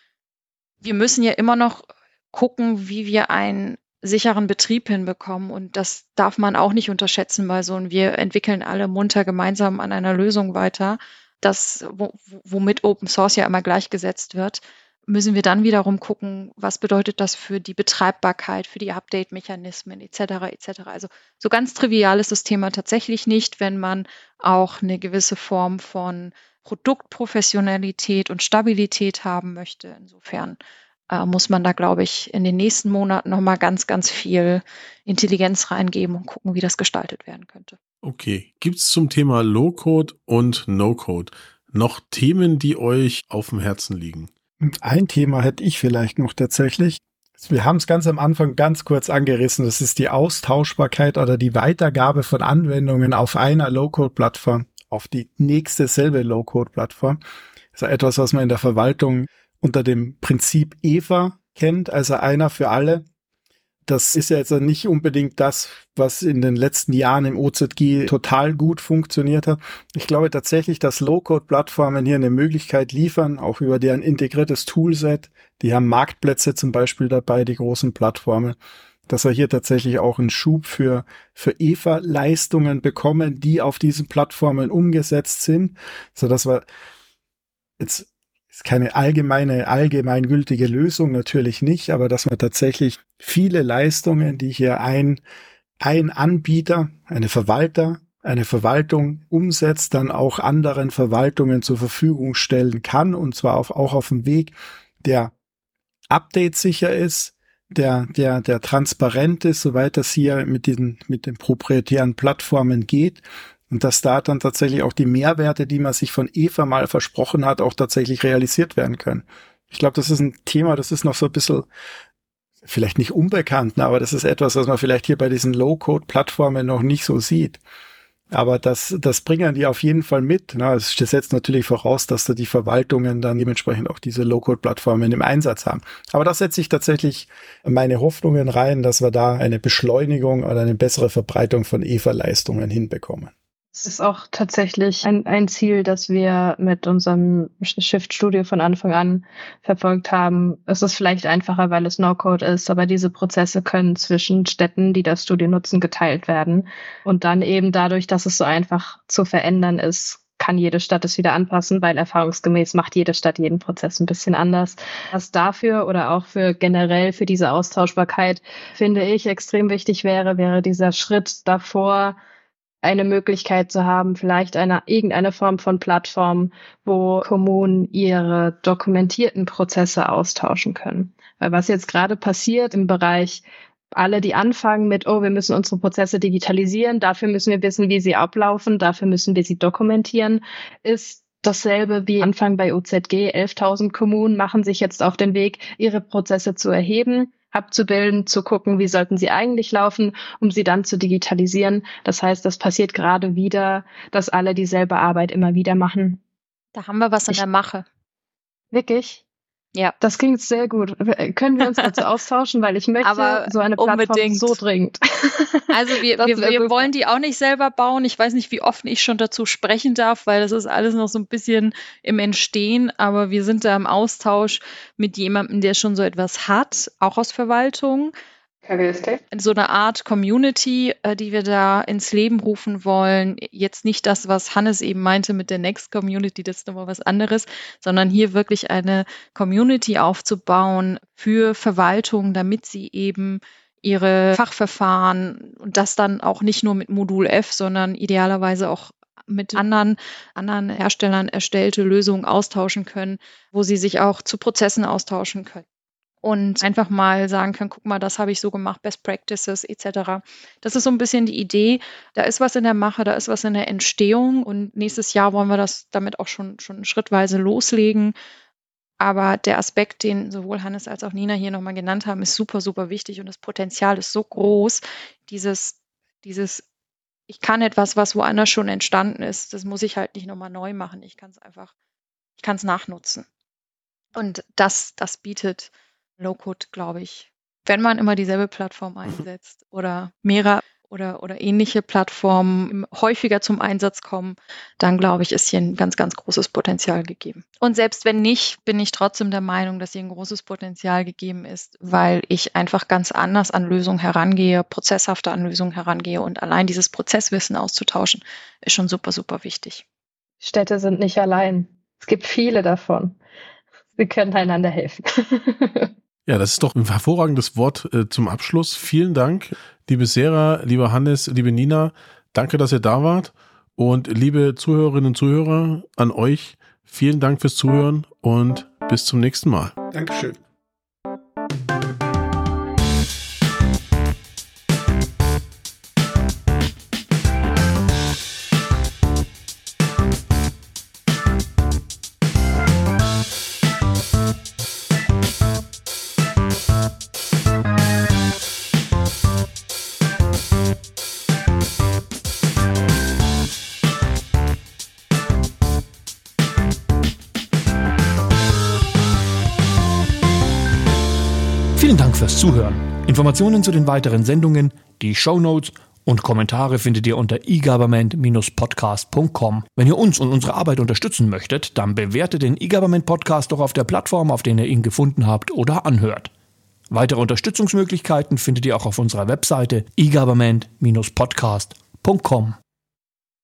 wir müssen ja immer noch gucken, wie wir einen sicheren Betrieb hinbekommen und das darf man auch nicht unterschätzen bei so und wir entwickeln alle munter gemeinsam an einer Lösung weiter, das, wo, womit Open Source ja immer gleichgesetzt wird. Müssen wir dann wiederum gucken, was bedeutet das für die Betreibbarkeit, für die Update-Mechanismen et cetera et cetera. Also so ganz trivial ist das Thema tatsächlich nicht, wenn man auch eine gewisse Form von Produktprofessionalität und Stabilität haben möchte. Insofern äh, muss man da, glaube ich, in den nächsten Monaten nochmal ganz, ganz viel Intelligenz reingeben und gucken, wie das gestaltet werden könnte. Okay, gibt es zum Thema Low-Code und No-Code noch Themen, die euch auf dem Herzen liegen? Ein Thema hätte ich vielleicht noch tatsächlich. Wir haben es ganz am Anfang ganz kurz angerissen. Das ist die Austauschbarkeit oder die Weitergabe von Anwendungen auf einer Low-Code-Plattform auf die nächste selbe Low-Code-Plattform. Das ist etwas, was man in der Verwaltung unter dem Prinzip E V A kennt, also einer für alle. Das ist ja jetzt nicht unbedingt das, was in den letzten Jahren im O Z G total gut funktioniert hat. Ich glaube tatsächlich, dass Low-Code-Plattformen hier eine Möglichkeit liefern, auch über deren integriertes Toolset. Die haben Marktplätze zum Beispiel dabei, die großen Plattformen, dass wir hier tatsächlich auch einen Schub für, für E V A-Leistungen bekommen, die auf diesen Plattformen umgesetzt sind, sodass wir jetzt ist keine allgemeine, allgemeingültige Lösung, natürlich nicht, aber dass man tatsächlich viele Leistungen, die hier ein, ein Anbieter, eine Verwalter, eine Verwaltung umsetzt, dann auch anderen Verwaltungen zur Verfügung stellen kann, und zwar auf, auch auf dem Weg, der updatesicher ist, der, der, der transparent ist, soweit das hier mit diesen, mit den proprietären Plattformen geht. Und dass da dann tatsächlich auch die Mehrwerte, die man sich von E V A mal versprochen hat, auch tatsächlich realisiert werden können. Ich glaube, das ist ein Thema, das ist noch so ein bisschen, vielleicht nicht unbekannt, aber das ist etwas, was man vielleicht hier bei diesen Low-Code-Plattformen noch nicht so sieht. Aber das, das bringen die auf jeden Fall mit. Das setzt natürlich voraus, dass da die Verwaltungen dann dementsprechend auch diese Low-Code-Plattformen im Einsatz haben. Aber da setze ich tatsächlich meine Hoffnungen rein, dass wir da eine Beschleunigung oder eine bessere Verbreitung von E V A-Leistungen hinbekommen. Es ist auch tatsächlich ein, ein Ziel, das wir mit unserem Shift-Studio von Anfang an verfolgt haben. Es ist vielleicht einfacher, weil es No-Code ist, aber diese Prozesse können zwischen Städten, die das Studio nutzen, geteilt werden. Und dann eben dadurch, dass es so einfach zu verändern ist, kann jede Stadt es wieder anpassen, weil erfahrungsgemäß macht jede Stadt jeden Prozess ein bisschen anders. Was dafür oder auch für generell für diese Austauschbarkeit, finde ich, extrem wichtig wäre, wäre dieser Schritt davor, eine Möglichkeit zu haben, vielleicht eine, irgendeine Form von Plattform, wo Kommunen ihre dokumentierten Prozesse austauschen können. Weil was jetzt gerade passiert im Bereich, alle, die anfangen mit, oh, wir müssen unsere Prozesse digitalisieren, dafür müssen wir wissen, wie sie ablaufen, dafür müssen wir sie dokumentieren, ist dasselbe wie Anfang bei O Z G. elftausend Kommunen machen sich jetzt auf den Weg, ihre Prozesse zu erheben, abzubilden, zu gucken, wie sollten sie eigentlich laufen, um sie dann zu digitalisieren. Das heißt, das passiert gerade wieder, dass alle dieselbe Arbeit immer wieder machen. Da haben wir was in Ich, der Mache. Wirklich? Ja. Das klingt sehr gut. Können wir uns dazu austauschen, weil ich möchte Aber so eine Plattform unbedingt. so dringend. Also wir, wir, wir wollen die auch nicht selber bauen. Ich weiß nicht, wie offen ich schon dazu sprechen darf, weil das ist alles noch so ein bisschen im Entstehen. Aber wir sind da im Austausch mit jemandem, der schon so etwas hat, auch aus Verwaltung. So eine Art Community, die wir da ins Leben rufen wollen. Jetzt nicht das, was Hannes eben meinte mit der Next Community, das ist nochmal was anderes, sondern hier wirklich eine Community aufzubauen für Verwaltung, damit sie eben ihre Fachverfahren und das dann auch nicht nur mit Modul F, sondern idealerweise auch mit anderen, anderen Herstellern erstellte Lösungen austauschen können, wo sie sich auch zu Prozessen austauschen können. und einfach mal sagen können, guck mal, das habe ich so gemacht, Best Practices et cetera. Das ist so ein bisschen die Idee. Da ist was in der Mache, da ist was in der Entstehung und nächstes Jahr wollen wir das damit auch schon, schon schrittweise loslegen. Aber der Aspekt, den sowohl Hannes als auch Nina hier nochmal genannt haben, ist super, super wichtig und das Potenzial ist so groß. Dieses, dieses, ich kann etwas, was woanders schon entstanden ist, das muss ich halt nicht nochmal neu machen. Ich kann es einfach, ich kann es nachnutzen. Und das, das bietet Low-Code, glaube ich, wenn man immer dieselbe Plattform einsetzt oder mehrere oder, oder ähnliche Plattformen häufiger zum Einsatz kommen, dann glaube ich, ist hier ein ganz, ganz großes Potenzial gegeben. Und selbst wenn nicht, bin ich trotzdem der Meinung, dass hier ein großes Potenzial gegeben ist, weil ich einfach ganz anders an Lösungen herangehe, prozesshafter an Lösungen herangehe und allein dieses Prozesswissen auszutauschen, ist schon super, super wichtig. Städte sind nicht allein. Es gibt viele davon. Wir können einander helfen. Ja, das ist doch ein hervorragendes Wort äh, zum Abschluss. Vielen Dank, liebe Sarah, lieber Hannes, liebe Nina. Danke, dass ihr da wart. Und liebe Zuhörerinnen und Zuhörer, an euch vielen Dank fürs Zuhören und bis zum nächsten Mal. Dankeschön. Vielen Dank fürs Zuhören. Informationen zu den weiteren Sendungen, die Shownotes und Kommentare findet ihr unter e government Bindestrich podcast Punkt com. Wenn ihr uns und unsere Arbeit unterstützen möchtet, dann bewertet den eGovernment Podcast doch auf der Plattform, auf der ihr ihn gefunden habt oder anhört. Weitere Unterstützungsmöglichkeiten findet ihr auch auf unserer Webseite e government Bindestrich podcast Punkt com.